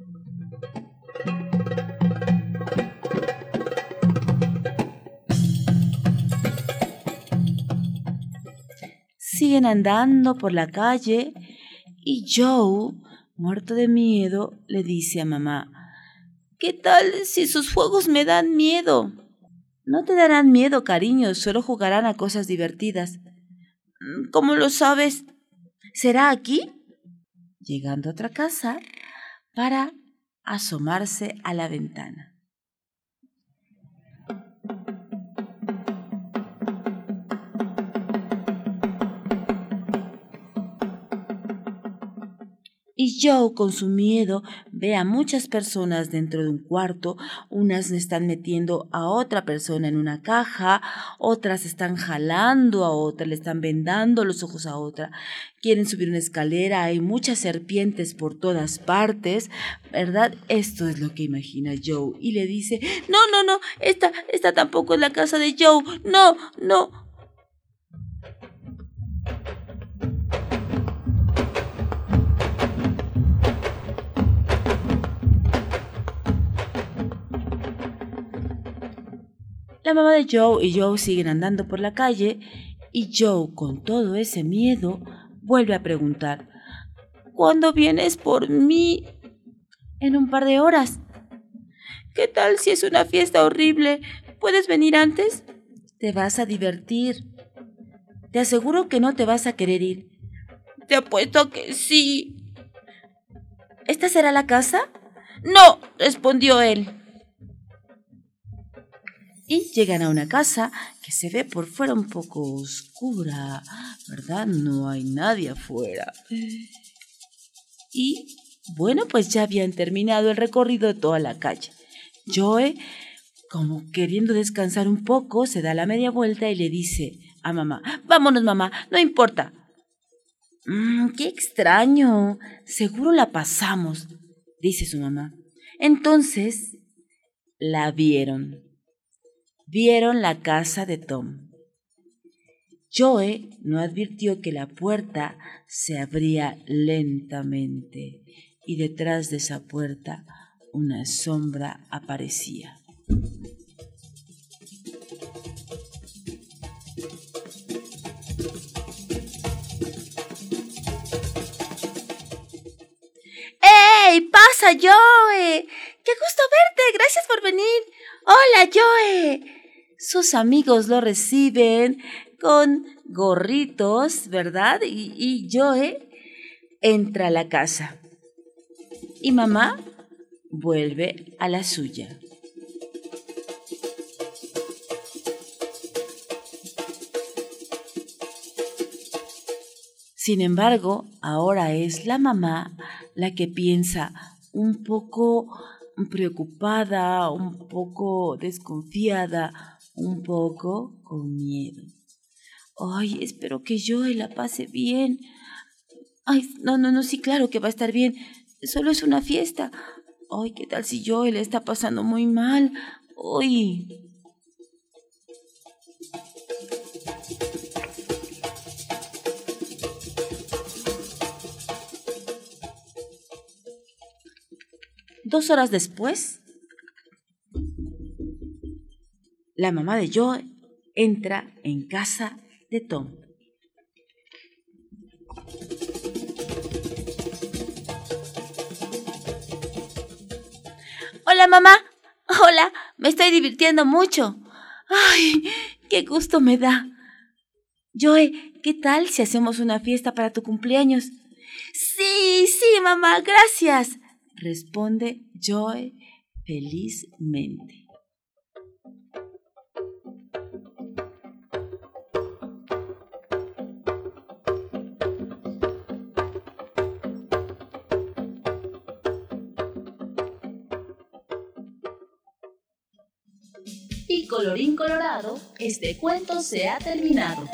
Siguen andando por la calle y Joe, muerto de miedo, le dice a mamá, ¿qué tal si sus juegos me dan miedo? No te darán miedo, cariño, solo jugarán a cosas divertidas. ¿Cómo lo sabes? ¿Será aquí? Llegando a otra casa para asomarse a la ventana. Y Joe, con su miedo, ve a muchas personas dentro de un cuarto. Unas están metiendo a otra persona en una caja, otras están jalando a otra, le están vendando los ojos a otra. Quieren subir una escalera, hay muchas serpientes por todas partes, ¿verdad? Esto es lo que imagina Joe y le dice, no, esta tampoco es la casa de Joe, no. La mamá de Joe y Joe siguen andando por la calle y Joe, con todo ese miedo, vuelve a preguntar, ¿cuándo vienes por mí? En un par de horas. ¿Qué tal si es una fiesta horrible? ¿Puedes venir antes? Te vas a divertir. Te aseguro que no te vas a querer ir. Te apuesto que sí. ¿Esta será la casa? No, respondió él. Y llegan a una casa que se ve por fuera un poco oscura, ¿verdad? No hay nadie afuera. Y bueno, pues ya habían terminado el recorrido de toda la calle. Joe, como queriendo descansar un poco, se da la media vuelta y le dice a mamá, vámonos mamá, no importa. Qué extraño, seguro la pasamos, dice su mamá. Entonces la vieron. Vieron la casa de Tom. Joe no advirtió que la puerta se abría lentamente y detrás de esa puerta una sombra aparecía. ¡Ey! ¡Pasa, Joe! ¡Qué gusto verte! ¡Gracias por venir! ¡Hola, Joe! Sus amigos lo reciben con gorritos, ¿verdad? Y Joe entra a la casa. Y mamá vuelve a la suya. Sin embargo, ahora es la mamá la que piensa un poco preocupada, un poco desconfiada, un poco con miedo. Ay, espero que Joe la pase bien. Ay, no, sí, claro que va a estar bien. Solo es una fiesta. Ay, ¿qué tal si Joe le está pasando muy mal? Ay. Dos horas después, la mamá de Joe entra en casa de Tom. Hola, mamá. Hola, me estoy divirtiendo mucho. Ay, qué gusto me da. Joe, ¿qué tal si hacemos una fiesta para tu cumpleaños? Sí, mamá, gracias, responde Joe felizmente. Y colorín colorado, este cuento se ha terminado.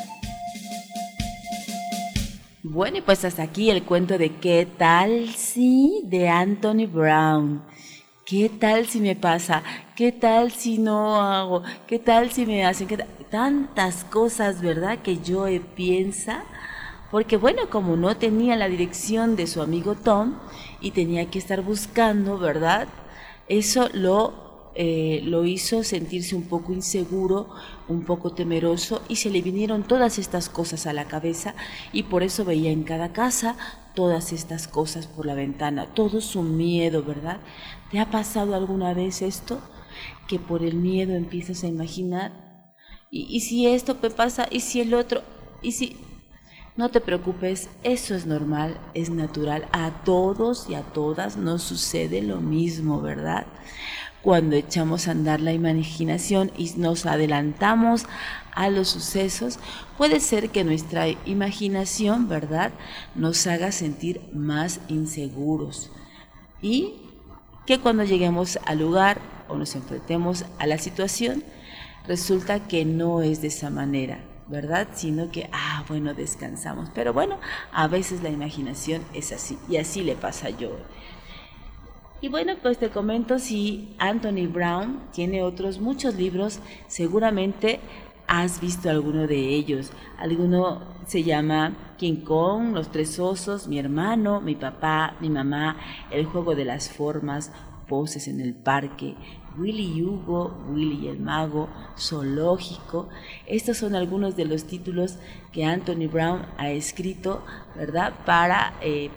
Bueno, y pues hasta aquí el cuento de ¿Qué tal si? De Anthony Brown. ¿Qué tal si me pasa? ¿Qué tal si no hago? ¿Qué tal si me hacen? Tantas cosas, ¿verdad? Que Joe piensa. Porque bueno, como no tenía la dirección de su amigo Tom y tenía que estar buscando, ¿verdad? Eso lo hizo sentirse un poco inseguro, un poco temeroso, y se le vinieron todas estas cosas a la cabeza, y por eso veía en cada casa todas estas cosas por la ventana, todo su miedo, ¿verdad? ¿Te ha pasado alguna vez esto? Que por el miedo empiezas a imaginar, ¿y si esto me pasa? ¿Y si el otro? ¿Y si...? No te preocupes, eso es normal, es natural, a todos y a todas nos sucede lo mismo, ¿verdad? Cuando echamos a andar la imaginación y nos adelantamos a los sucesos, puede ser que nuestra imaginación, ¿verdad?, nos haga sentir más inseguros y que cuando lleguemos al lugar o nos enfrentemos a la situación, resulta que no es de esa manera, ¿verdad? Sino que, bueno, descansamos. Pero bueno, a veces la imaginación es así, y así le pasa a Joe. Y bueno, pues te comento, si Anthony Brown tiene otros muchos libros, seguramente has visto alguno de ellos. Alguno se llama King Kong, Los Tres Osos, Mi Hermano, Mi Papá, Mi Mamá, El Juego de las Formas, Voces en el Parque, Willy y Hugo, Willy y el Mago, Zoológico. Estos son algunos de los títulos que Anthony Brown ha escrito, ¿verdad?, para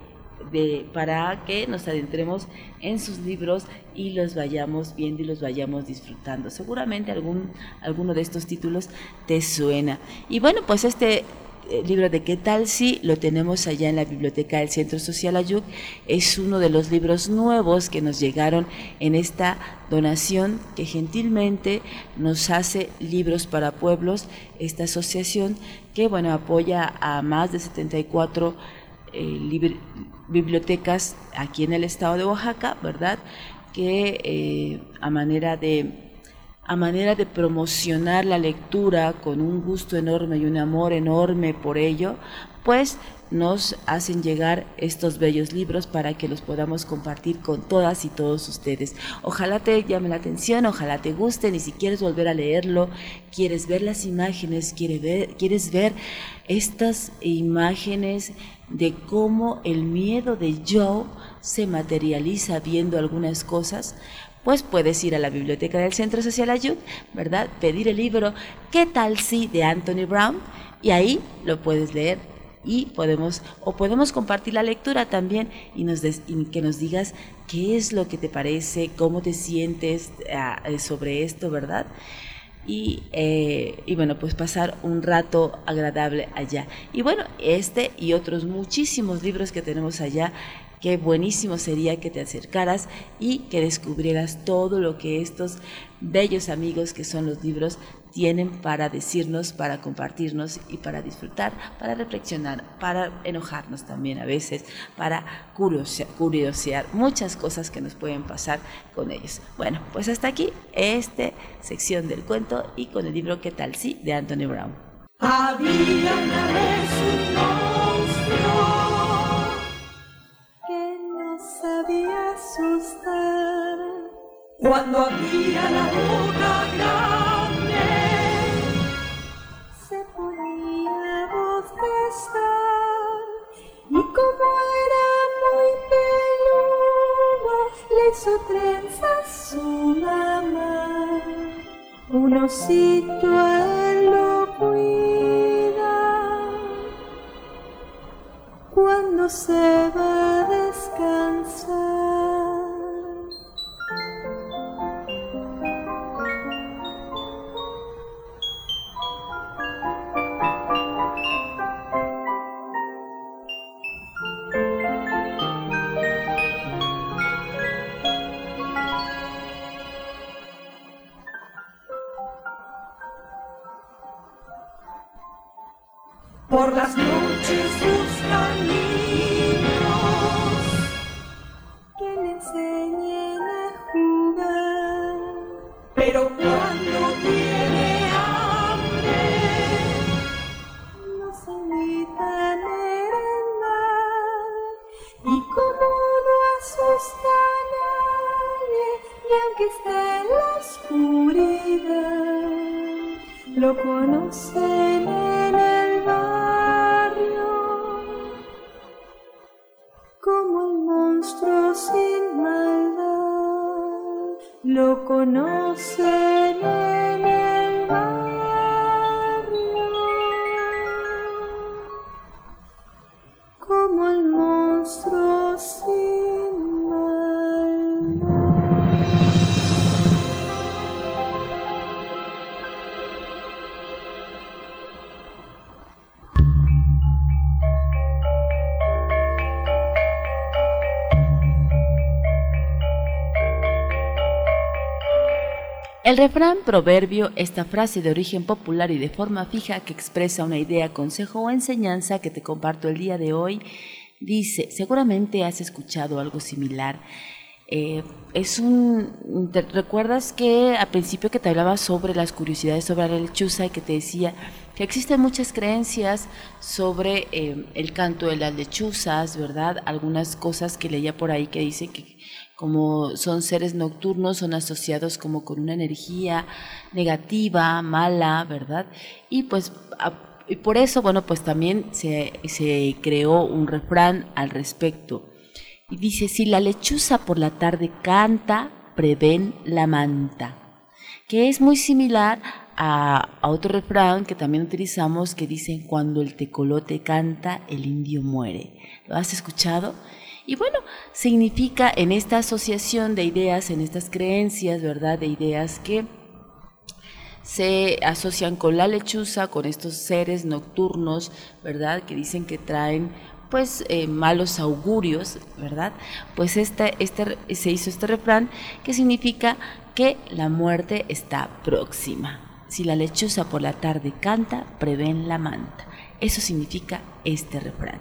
que nos adentremos en sus libros y los vayamos viendo y los vayamos disfrutando. Seguramente alguno de estos títulos te suena. Y bueno, pues este libro de ¿Qué tal si? Lo tenemos allá en la biblioteca del Centro Social Ayuc. Es uno de los libros nuevos que nos llegaron en esta donación que gentilmente nos hace Libros para Pueblos, esta asociación que, bueno, apoya a más de 74 bibliotecas aquí en el estado de Oaxaca, ¿verdad?, que a manera de promocionar la lectura con un gusto enorme y un amor enorme por ello, pues nos hacen llegar estos bellos libros para que los podamos compartir con todas y todos ustedes. Ojalá te llame la atención, ojalá te gusten, y si quieres volver a leerlo, quieres ver las imágenes, quieres ver estas imágenes de cómo el miedo de Joe se materializa viendo algunas cosas, pues puedes ir a la biblioteca del Centro Social Ayuc, ¿verdad?, pedir el libro ¿Qué tal si? De Anthony Brown, y ahí lo puedes leer y podemos compartir la lectura también y que nos digas qué es lo que te parece, cómo te sientes sobre esto, ¿verdad? Y bueno, pues pasar un rato agradable allá. Y bueno, este y otros muchísimos libros que tenemos allá, qué buenísimo sería que te acercaras y que descubrieras todo lo que estos bellos amigos que son los libros tienen para decirnos, para compartirnos y para disfrutar, para reflexionar, para enojarnos también a veces, para curiosear, muchas cosas que nos pueden pasar con ellos. Bueno, pues hasta aquí esta sección del cuento y con el libro ¿Qué tal si? De Anthony Brown. Había una vez un monstruo cuando abría la boca grande, se ponía a bostezar y como era muy peludo, le hizo trenzas su mamá. Un osito a él lo cuida cuando se va a descansar. Por las noches buscan niños que le enseñen a jugar, pero cuando tiene hambre los invita a merendar y como no asusta a nadie, y aunque esté en la oscuridad, lo conocen en el barrio como el monstruo sin maldad. Lo conocen en el barrio como el monstruo sin maldad. El refrán, proverbio, esta frase de origen popular y de forma fija que expresa una idea, consejo o enseñanza que te comparto el día de hoy, dice, seguramente has escuchado algo similar. ¿Recuerdas que al principio que te hablaba sobre las curiosidades sobre la lechuza y que te decía que existen muchas creencias sobre el canto de las lechuzas, ¿verdad? Algunas cosas que leía por ahí que dice que como son seres nocturnos, son asociados como con una energía negativa, mala, ¿verdad? Y pues y por eso, bueno, pues también se creó un refrán al respecto. Y dice, si la lechuza por la tarde canta, prevén la manta. Que es muy similar a otro refrán que también utilizamos que dice, cuando el tecolote canta, el indio muere. ¿Lo has escuchado? Y bueno, significa en esta asociación de ideas, en estas creencias, ¿verdad? De ideas que se asocian con la lechuza, con estos seres nocturnos, ¿verdad? Que dicen que traen pues malos augurios, ¿verdad? Pues se hizo este refrán que significa que la muerte está próxima. Si la lechuza por la tarde canta, prevén la manta. Eso significa este refrán.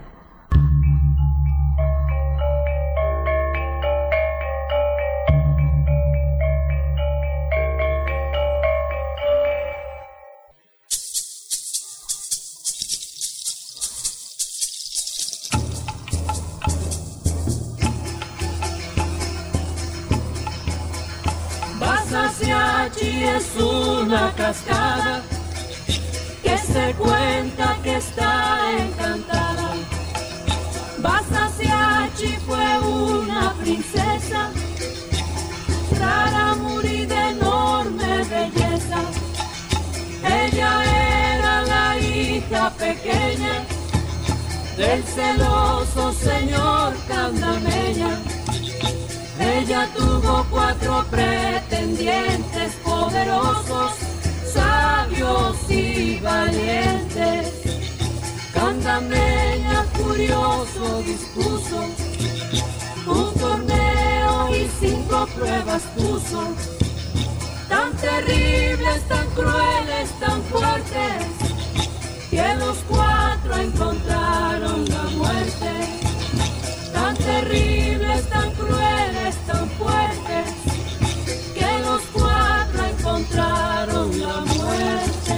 Allí es una cascada que se cuenta que está encantada. Basasiachi fue una princesa, rara, muy de enorme belleza. Ella era la hija pequeña del celoso señor Candameña. Ella tuvo 4 pretendientes poderosos, sabios y valientes. Candameña furioso dispuso un torneo y 5 pruebas puso, tan terribles, tan crueles, tan fuertes, que los 4 encontraron la muerte. Tan terribles, tan crueles, tan fuertes, que los 4 encontraron la muerte.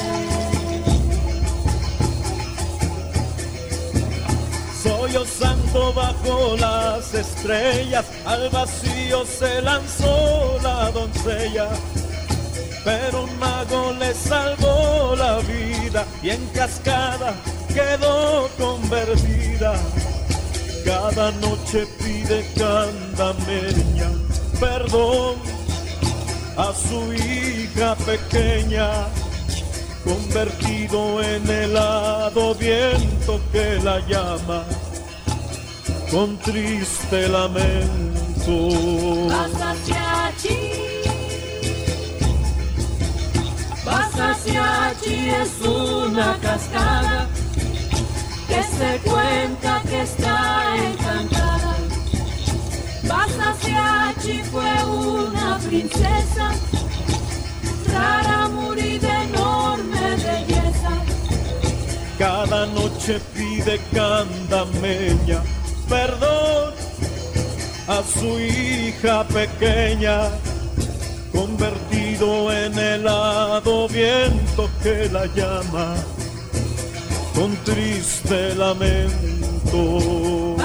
Soy Osama Justo bajo las estrellas al vacío se lanzó la doncella, pero un mago le salvó la vida y en cascada quedó convertida. Cada noche pide Candameña perdón a su hija pequeña, convertido en helado viento que la llama con triste lamento. Basasiachi es una cascada que se cuenta que está encantada. Basasiachi fue una princesa rara, muy de enorme belleza. Cada noche pide Candameña perdón a su hija pequeña, convertido en helado viento que la llama con triste lamento.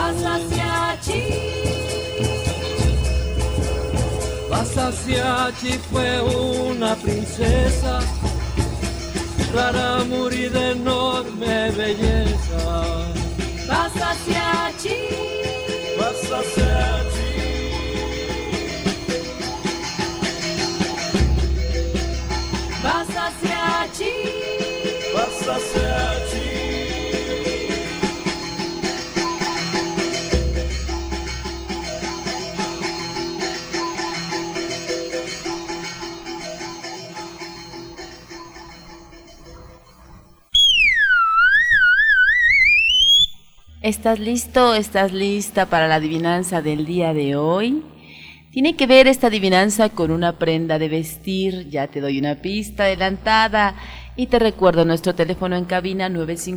Basasiachi fue una princesa rara, muy de enorme belleza. Basasiachi, Basasiachi, Basasiachi, Basasiachi. ¿Estás listo? ¿Estás lista para la adivinanza del día de hoy? Tiene que ver esta adivinanza con una prenda de vestir. Ya te doy una pista adelantada y te recuerdo nuestro teléfono en cabina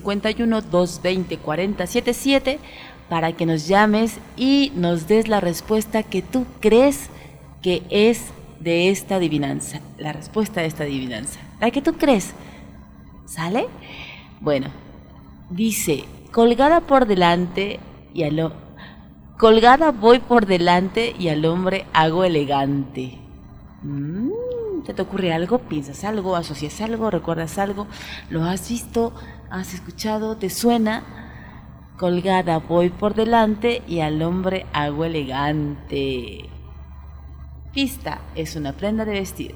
951-220-4077 para que nos llames y nos des la respuesta que tú crees que es de esta adivinanza. La respuesta de esta adivinanza. La que tú crees. ¿Sale? Bueno, dice: colgada por delante y colgada voy por delante y al hombre hago elegante. ¿Te ocurre algo? ¿Piensas algo? ¿Asocias algo? ¿Recuerdas algo? ¿Lo has visto? ¿Has escuchado? ¿Te suena? Colgada voy por delante y al hombre hago elegante. Pista: es una prenda de vestir.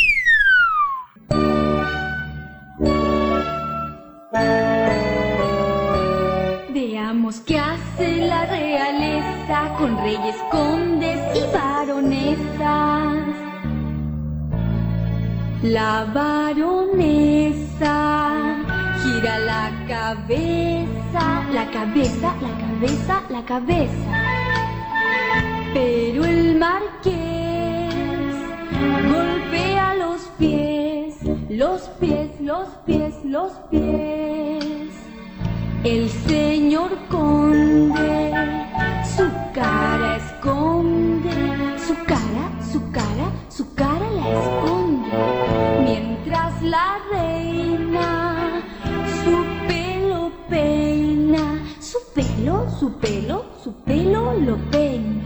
Veamos qué hace la realeza con reyes, condes y baronesas. La baronesa gira la cabeza, la cabeza, la cabeza, la cabeza. Pero el marqués golpea los pies, los pies, los pies, los pies. El señor conde su cara esconde, su cara, su cara, su cara la esconde, mientras la reina su pelo peina, su pelo, su pelo, su pelo lo peina.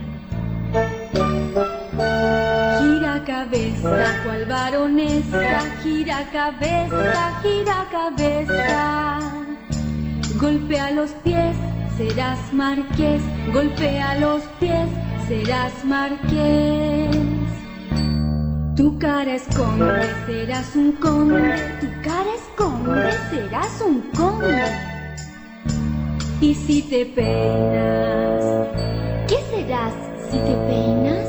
Gira cabeza, cual baronesa, gira cabeza, gira cabeza. Golpea los pies, serás marqués, golpea los pies, serás marqués. Tu cara esconde, serás un conde, tu cara esconde, serás un conde. Y si te peinas, ¿qué serás si te peinas?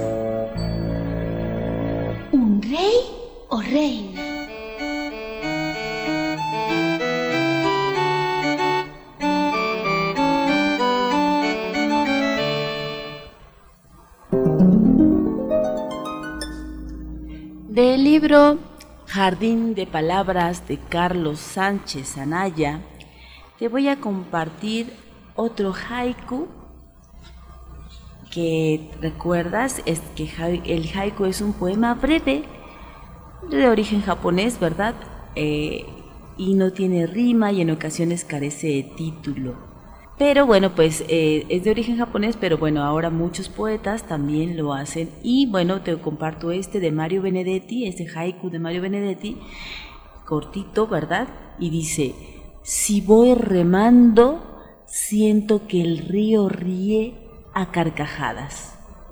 ¿Un rey o reina? Del libro Jardín de Palabras de Carlos Sánchez Anaya, te voy a compartir otro haiku que recuerdas, es que el haiku es un poema breve de origen japonés, ¿verdad? Y no tiene rima y en ocasiones carece de título. Pero bueno, pues es de origen japonés, pero bueno, ahora muchos poetas también lo hacen. Y bueno, te comparto este de Mario Benedetti, este haiku de Mario Benedetti, cortito, ¿verdad? Y dice: si voy remando, siento que el río ríe a carcajadas.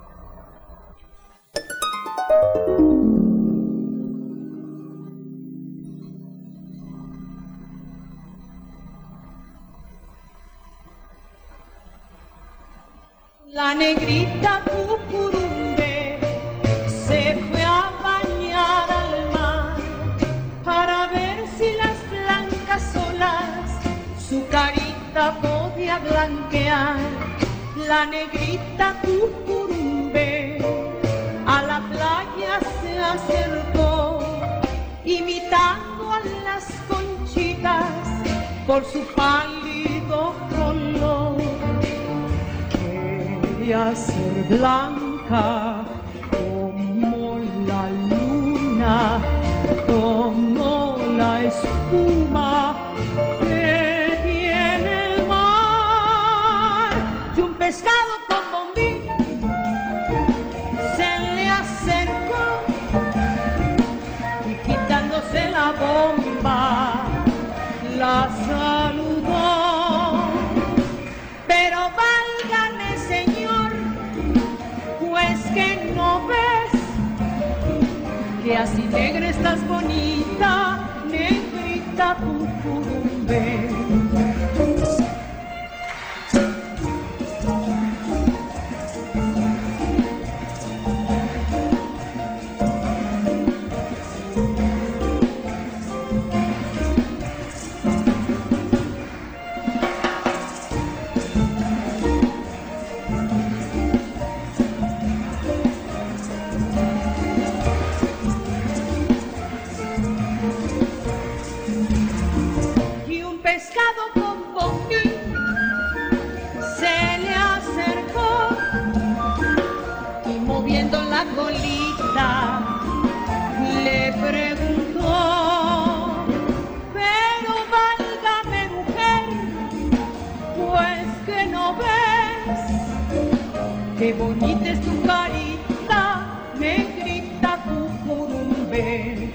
La negrita Cucurumbe se fue a bañar al mar para ver si las blancas olas su carita podía blanquear. La negrita Cucurumbe a la playa se acercó, imitando a las conchitas por su pálido color. Quería ser blanca como la luna, como la espuma que tiene el mar. Y un pescado con bombín se le acercó y quitándose la bomba la saludó. Pero válgame, señor, pues que no ves que así negra estás bonita, negrita Cucurumbe. Le preguntó, pero válgame, mujer, pues que no ves qué bonita es tu carita, negrita Cucurumbe.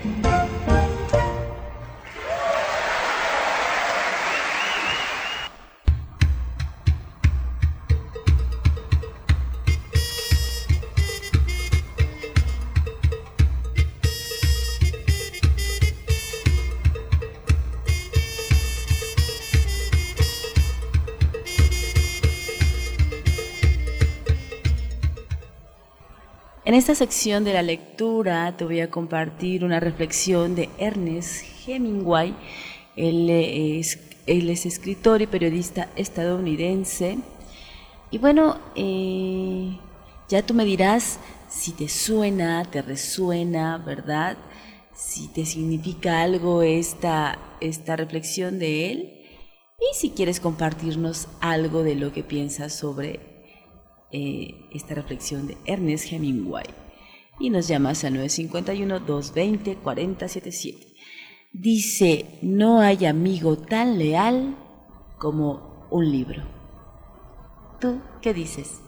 En esta sección de la lectura te voy a compartir una reflexión de Ernest Hemingway. Él es escritor y periodista estadounidense. Y bueno, ya tú me dirás si te suena, te resuena, ¿verdad? Si te significa algo esta reflexión de él. Y si quieres compartirnos algo de lo que piensas sobre esta reflexión de Ernest Hemingway. Y nos llamas al 951-220-4077. Dice: no hay amigo tan leal como un libro. ¿Tú qué dices?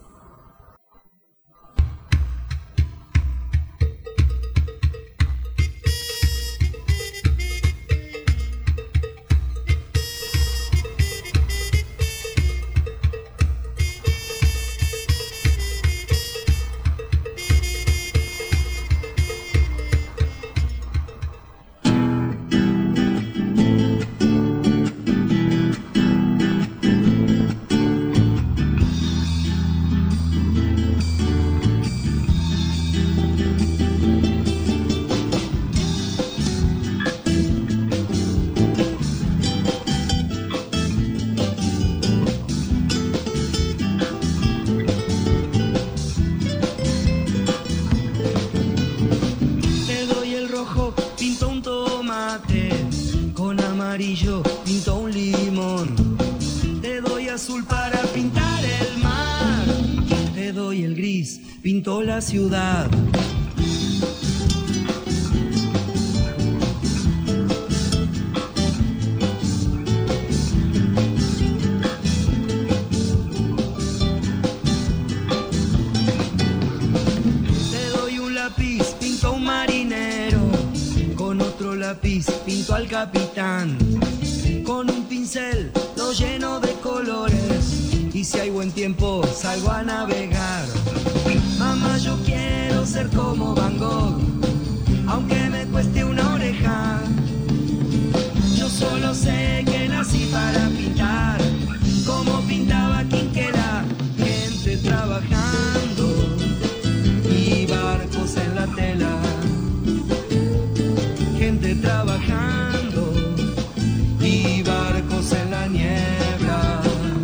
Pinto un limón, te doy azul para pintar el mar, te doy el gris, pinto la ciudad. gris pinto al capitán. Con un pincel lo lleno de colores y si hay buen tiempo salgo a navegar. Mamá, yo quiero ser como Van Gogh, aunque me cueste una oreja. Yo solo sé que nací para pintar, como pintaba Quinquela, gente trabajando y barcos en la tela. Gente trabajando y barcos en la niebla.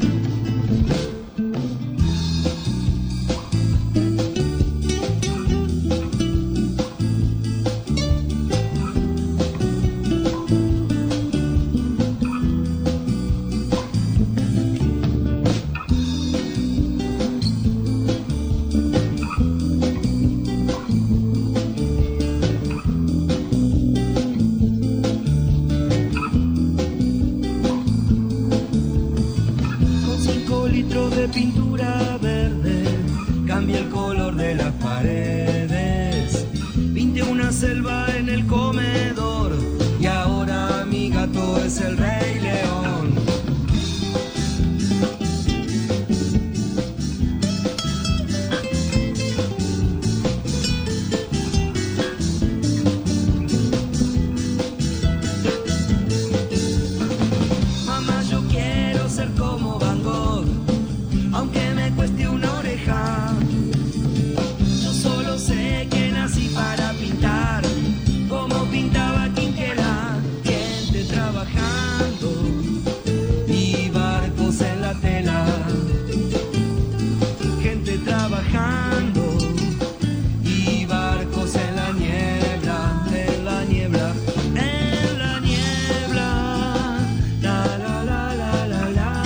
De pintura verde, cambié el color de las paredes, pinté una selva en el comedor y ahora mi gato es el Rey León. Mamá, yo quiero ser como Van Gogh, aunque me cueste una oreja. Yo solo sé que nací para pintar, como pintaba Quinquela, gente trabajando y barcos en la tela. Gente trabajando y barcos en la niebla, en la niebla, en la niebla. La la la la la la.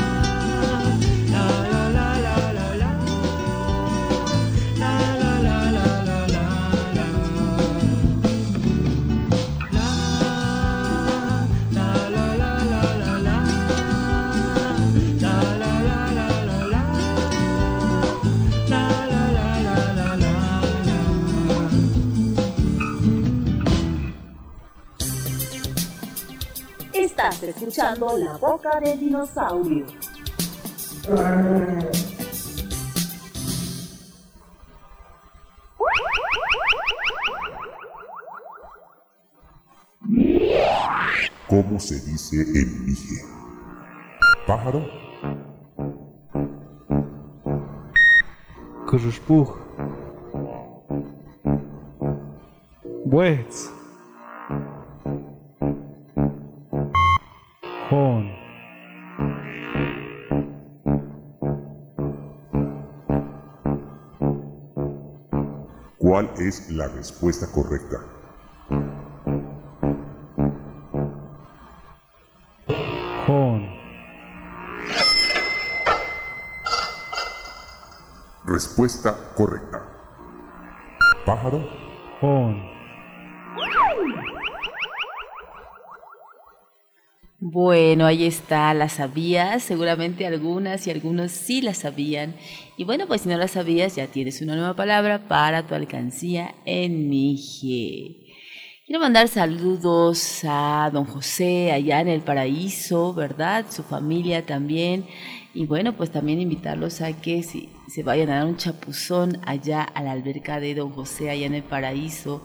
Estás escuchando La Boca del Dinosaurio. ¿Cómo se dice en Mije? ¿Pájaro? Krushpuch. Buets. Hon. ¿Cuál es la respuesta correcta? Hon. Respuesta correcta. ¿Pájaro? Hon. Bueno, ahí está, ¿la sabías? Seguramente algunas y algunos sí la sabían. Y bueno, pues si no la sabías, ya tienes una nueva palabra para tu alcancía en Mije. Quiero mandar saludos a don José allá en el paraíso, ¿verdad? Su familia también. Y bueno, pues también invitarlos a que se vayan a dar un chapuzón allá a la alberca de don José allá en el paraíso,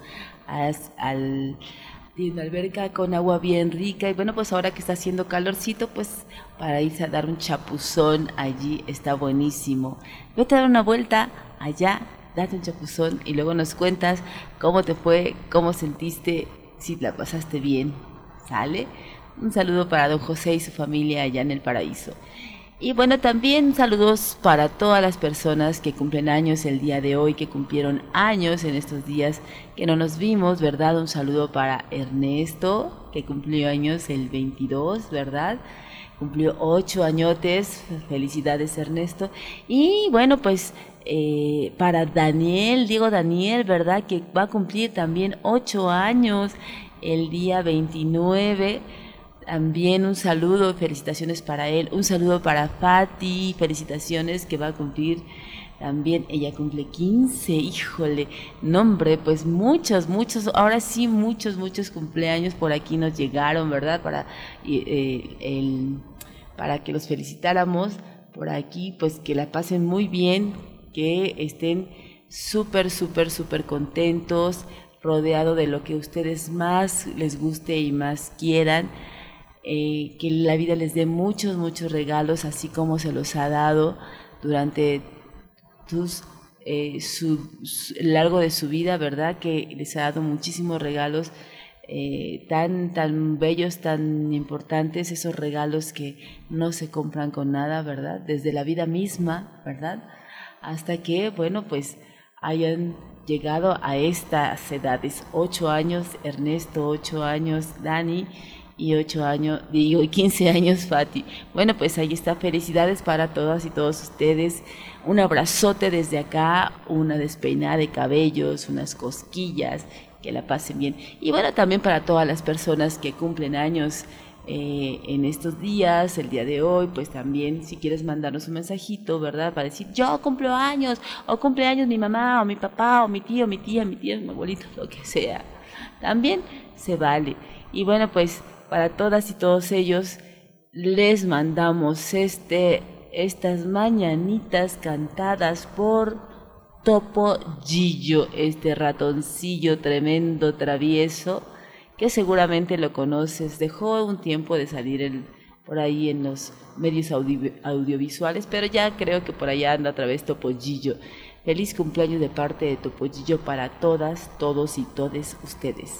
tiene una alberca con agua bien rica y bueno, pues ahora que está haciendo calorcito, pues para irse a dar un chapuzón allí está buenísimo. Vete a dar una vuelta allá, date un chapuzón y luego nos cuentas cómo te fue, cómo sentiste, si la pasaste bien, ¿sale? Un saludo para don José y su familia allá en el paraíso. Y bueno, también saludos para todas las personas que cumplen años el día de hoy, que cumplieron años en estos días que no nos vimos, ¿verdad? Un saludo para Ernesto, que cumplió años el 22, ¿verdad? Cumplió 8 añotes, felicidades Ernesto. Y bueno, pues para Daniel, Diego Daniel, ¿verdad? Que va a cumplir también 8 años el día 29. También un saludo, felicitaciones para él. Un saludo para Fati, felicitaciones que va a cumplir también. Ella cumple 15, híjole. Nombre, pues muchos, ahora sí muchos cumpleaños por aquí nos llegaron, ¿verdad? Para que los felicitáramos por aquí, pues que la pasen muy bien, que estén súper contentos, rodeado de lo que a ustedes más les guste y más quieran. Que la vida les dé muchos regalos, así como se los ha dado durante largo de su vida, ¿verdad? Que les ha dado muchísimos regalos tan bellos, tan importantes, esos regalos que no se compran con nada, ¿verdad? Desde la vida misma, ¿verdad? Hasta que, bueno, pues hayan llegado a estas edades. 8 años Ernesto, 8 años Dani, y 15 años Fati. Bueno, pues ahí está, felicidades para todas y todos ustedes, un abrazote desde acá, una despeinada de cabellos, unas cosquillas, que la pasen bien. Y bueno, también para todas las personas que cumplen años en estos días, el día de hoy, pues también si quieres mandarnos un mensajito, ¿verdad? Para decir, yo cumplo años, o cumple años mi mamá, o mi papá, o mi tío, mi tía, mi abuelito, lo que sea. También se vale. Y bueno, pues para todas y todos ellos les mandamos estas mañanitas cantadas por Topo Gillo, este ratoncillo tremendo, travieso, que seguramente lo conoces. Dejó un tiempo de salir por ahí en los medios audiovisuales, pero ya creo que por allá anda otra vez Topo Gillo. Feliz cumpleaños de parte de Topo Gillo para todas, todos y todes ustedes.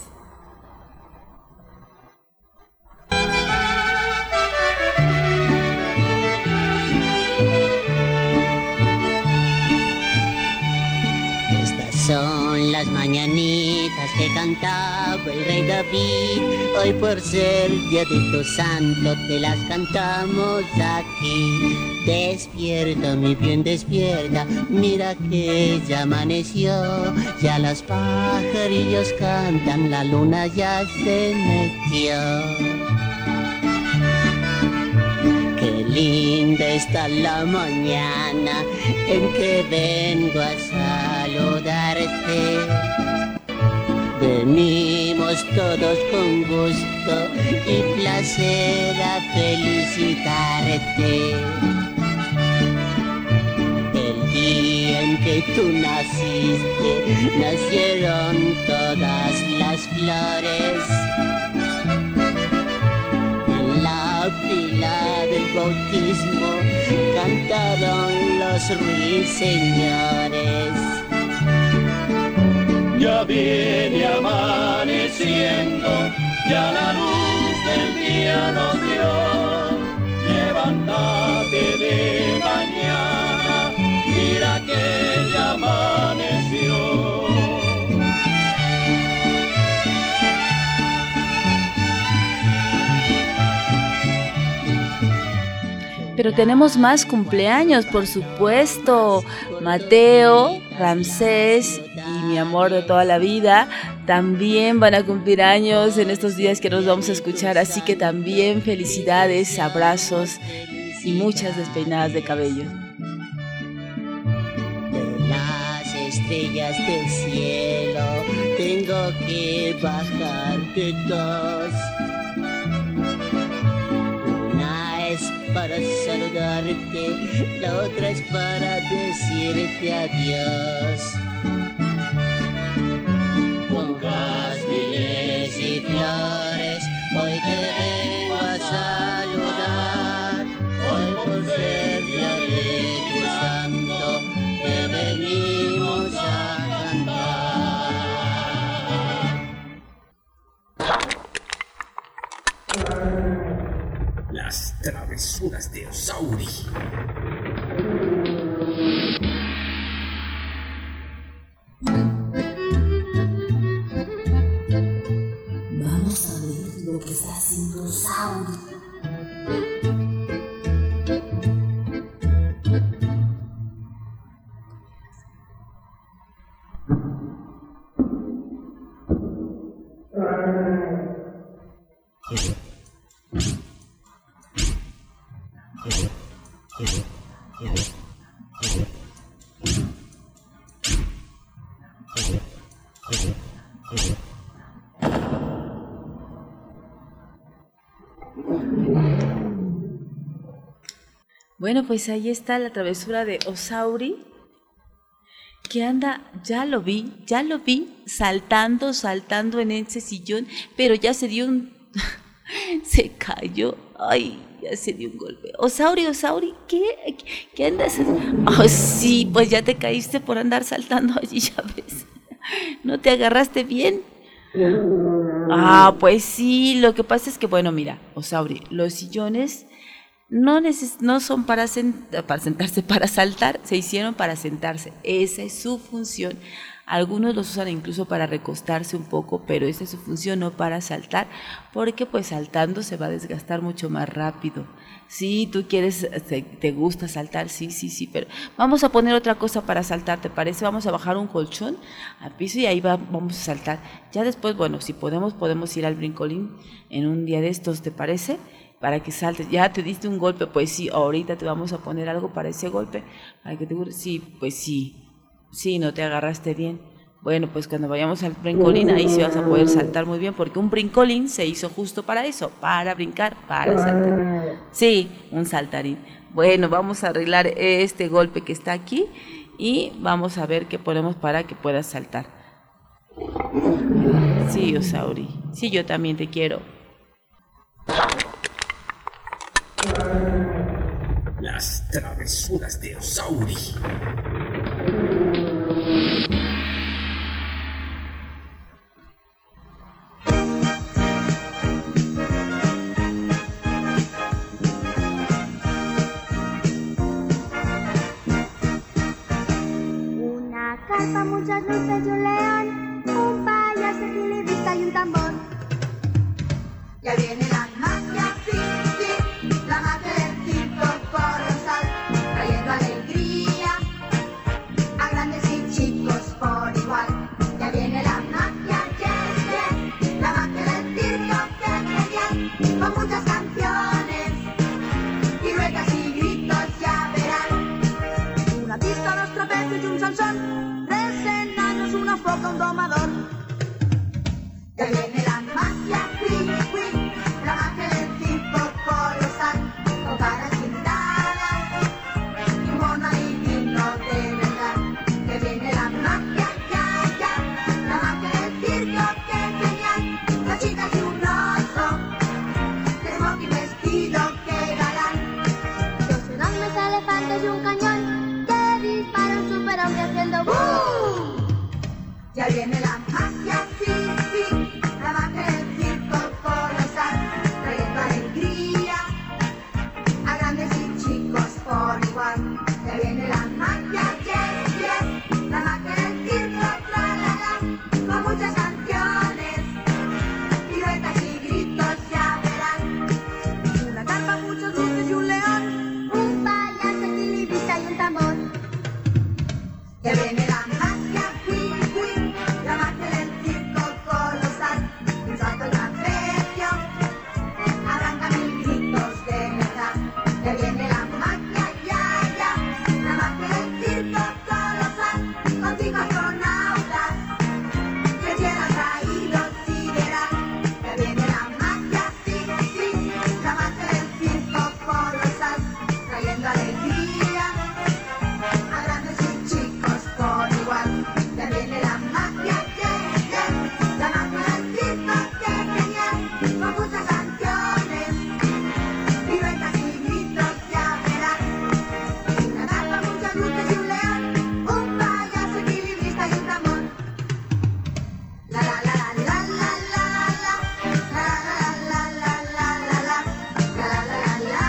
Son las mañanitas que cantaba el rey David. Hoy por ser día de tu santo te las cantamos aquí. Despierta, mi bien, despierta, mira que ya amaneció. Ya los pajarillos cantan, la luna ya se metió. Qué linda está la mañana en que vengo a saludarte. Venimos todos con gusto y placer a felicitarte. El día en que tú naciste, nacieron todas las flores. La fila del bautismo cantaron los ruiseñores. Ya viene amaneciendo, ya la luz del día nos dio. Levántate de mañana, mira que ya amaneció. Pero tenemos más cumpleaños, por supuesto. Mateo, Ramsés y mi amor de toda la vida también van a cumplir años en estos días que nos vamos a escuchar. Así que también felicidades, abrazos y muchas despeinadas de cabello. De las estrellas del cielo tengo que bajarte dos. Para saludarte, la otra es para decirte adiós. Con jazmines y flores, hoy te vengo a saludar. Hoy por ser día de tu santo, te venimos a cantar. Las travesuras de Osauri. Vamos a ver lo que está haciendo Osauri. Bueno, pues ahí está la travesura de Osauri, que anda, ya lo vi, saltando en ese sillón, pero ya se dio se cayó, ay, ya se dio un golpe. Osauri, ¿qué andas haciendo? Oh, sí, pues ya te caíste por andar saltando allí, ya ves, ¿no te agarraste bien? Ah, pues sí, lo que pasa es que, bueno, mira, Osauri, los sillones no son para sentarse, para saltar, se hicieron para sentarse, esa es su función. Algunos los usan incluso para recostarse un poco, pero esa es su función, no para saltar, porque pues saltando se va a desgastar mucho más rápido. Sí, tú quieres, te gusta saltar, sí, pero vamos a poner otra cosa para saltar, ¿te parece? Vamos a bajar un colchón al piso y ahí vamos a saltar. Ya después, bueno, si podemos ir al brincolín en un día de estos, ¿te parece? Para que saltes. Ya te diste un golpe, pues sí, ahorita te vamos a poner algo para ese golpe, para que te sí, pues sí, no te agarraste bien. Bueno, pues cuando vayamos al brincolín, ahí sí vas a poder saltar muy bien, porque un brincolín se hizo justo para eso, para brincar, para saltar. Sí, un saltarín. Bueno, vamos a arreglar este golpe que está aquí y vamos a ver qué ponemos para que puedas saltar. Sí, Osauri, sí, yo también te quiero. Las travesuras de Osauri. Una carpa, muchas luces y un león, un payaso equilibrista y un tambor. Ya viene la magia, sí, la magia del circo colosal, trayendo alegría a grandes y chicos por igual. Ya viene la magia, yes, la magia del circo, que genial, con muchas canciones, piruetas y gritos, ya verán. Una pista, dos trapecios y un Sansón, 3 enanos, una foca, un domador. Ya viene la magia, la magia del circo colosal, con caras pintadas y un mono divino de verdad. Que viene la magia, ya, la magia del circo, que genial. Las chicas y un oso, de smoking vestido, que galán. 2 enormes elefantes y un cañón, que dispara un superhombre haciendo ¡boom! Ya viene la magia, sí, la magia del circo colosal, trayendo alegría a grandes y chicos por igual. Ya viene la magia, yes, la magia del circo, tra-la-la, con muchas canciones, piruetas y gritos, ya verán. Una carpa, muchas luces y un león, un payaso equilibrista y un tambor. Ya viene la magia, la magia del circo colosal, un salto y trapecio, arranca mil gritos de verdad. Ya viene la magia, ya, la magia del circo colosal, con 5 astronautas, que llegan traídos y verán. Ya viene la magia, sí, la magia del circo colosal, trayendo alegría a grandes y chicos por igual. Ya viene la magia, la magia del circo, que genial, con muchas canciones, piruetas y gritos, ya verán. Una carpa, muchas luces y un león, un payaso equilibrista y un tambor. La la la la la la la la la la la la la la la la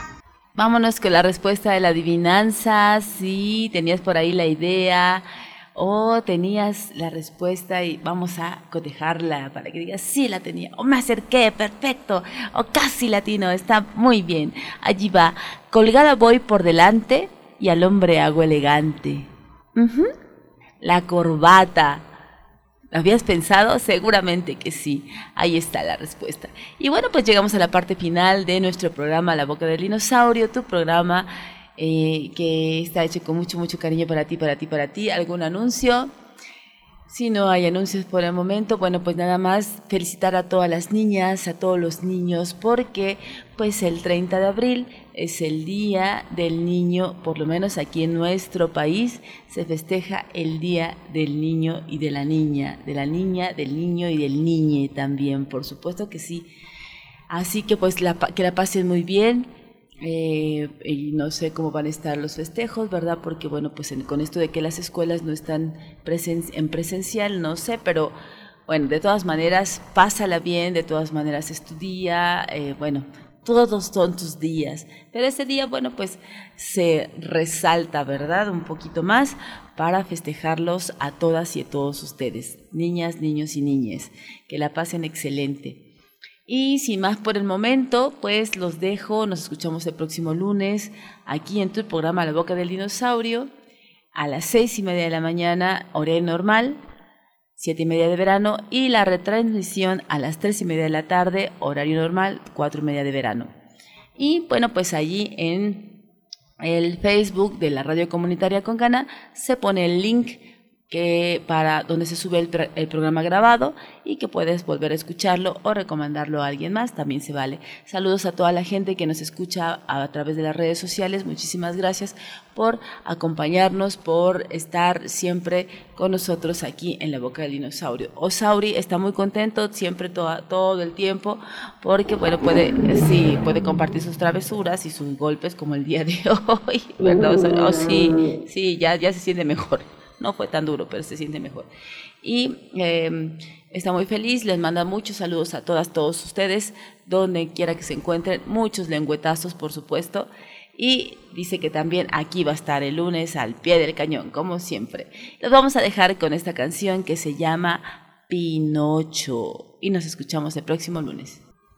Vámonos con la respuesta de la adivinanza. Sí, tenías por ahí la idea. o tenías la respuesta y vamos a cotejarla para que digas sí la tenía, o me acerqué, perfecto, o casi latino, está muy bien. Allí va, colgada voy por delante y al hombre hago elegante. La corbata. ¿Lo habías pensado? Seguramente que sí. Ahí está la respuesta. Y bueno, pues llegamos a la parte final de nuestro programa La Boca del Dinosaurio, tu programa que está hecho con mucho, mucho cariño para ti. ¿Algún anuncio? Si no hay anuncios por el momento, bueno, pues nada más felicitar a todas las niñas, a todos los niños, porque pues el 30 de abril es el Día del Niño, por lo menos aquí en nuestro país se festeja el Día del Niño y de la Niña, del niño y del niñe también, por supuesto que sí. Así que pues que la pasen muy bien. Y no sé cómo van a estar los festejos, ¿verdad? Porque bueno, pues con esto de que las escuelas no están en presencial, no sé, pero bueno, de todas maneras, pásala bien, de todas maneras estudia, bueno, todos son tus días, pero ese día, bueno, pues se resalta, ¿verdad? Un poquito más para festejarlos a todas y a todos ustedes, niñas, niños y niñes, que la pasen excelente. Y sin más por el momento, pues los dejo, nos escuchamos el próximo lunes aquí en tu programa La Boca del Dinosaurio a las 6:30 de la mañana, horario normal, 7:30 de verano, y la retransmisión a las 3:30 de la tarde, horario normal, 4:30 de verano. Y bueno, pues allí en el Facebook de la Radio Comunitaria Congana se pone el link para donde se sube el programa grabado y que puedes volver a escucharlo o recomendarlo a alguien más, también se vale. Saludos a toda la gente que nos escucha a través de las redes sociales, muchísimas gracias por acompañarnos, por estar siempre con nosotros aquí en La Boca del Dinosaurio. Osauri está muy contento siempre todo el tiempo porque bueno, puede compartir sus travesuras y sus golpes como el día de hoy, ¿verdad, Osauri? Oh, sí, ya se siente mejor. No fue tan duro, pero se siente mejor. Y está muy feliz, les manda muchos saludos a todos ustedes, donde quiera que se encuentren, muchos lengüetazos, por supuesto. Y dice que también aquí va a estar el lunes al pie del cañón, como siempre. Los vamos a dejar con esta canción que se llama Pinocho. Y nos escuchamos el próximo lunes.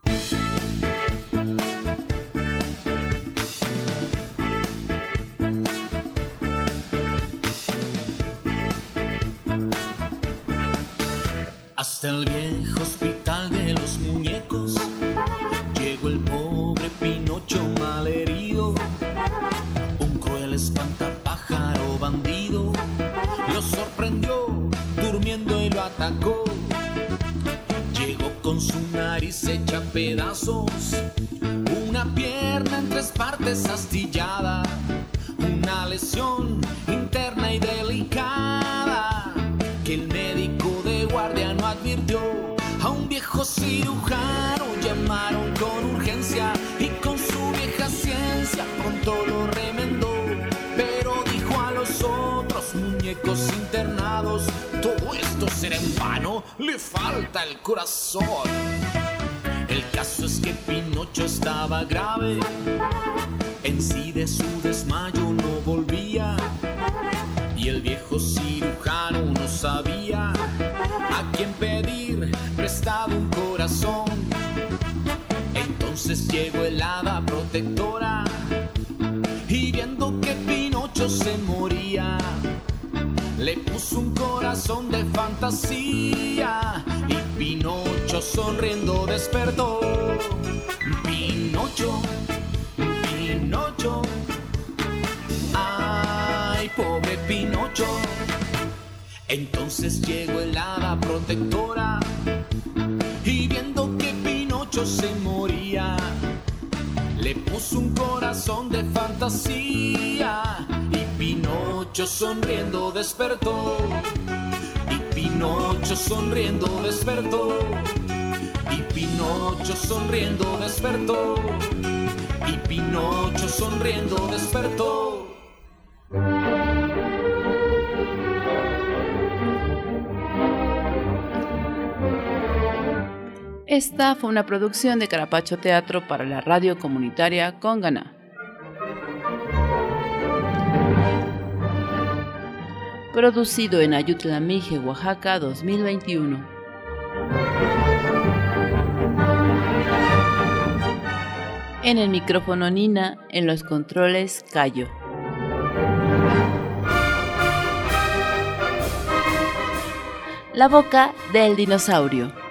Hasta el viejo hospital de los muñecos llegó el pobre Pinocho malherido. Un cruel espantapájaro bandido lo sorprendió durmiendo y lo atacó. Llegó con su nariz hecha pedazos, una pierna en 3 partes astillada, una lesión interna y delicada que el médico de guardia no advirtió. A un viejo cirujano llamaron con urgencia y con su vieja ciencia pronto lo remendó. Pero dijo a los otros muñecos internados: todo esto será en vano, le falta el corazón. El caso es que Pinocho estaba grave, en sí de su desmayo no volvía. Y el viejo cirujano no sabía a quién pedir prestado un corazón. Entonces llegó el hada protectora y viendo que Pinocho se moría, le puso un corazón de fantasía y Pinocho sonriendo despertó. Pinocho, Pinocho, ay, pobre Pinocho. Entonces llegó el hada protectora y viendo que Pinocho se moría, le puso un corazón de fantasía y Pinocho sonriendo despertó. Y Pinocho sonriendo despertó. Y Pinocho sonriendo despertó. Y Pinocho sonriendo despertó. Esta fue una producción de Carapacho Teatro para la Radio Comunitaria Congana. producido en Ayutla Mije, Oaxaca, 2021. En el micrófono Nina, en los controles Cayo. La boca del dinosaurio.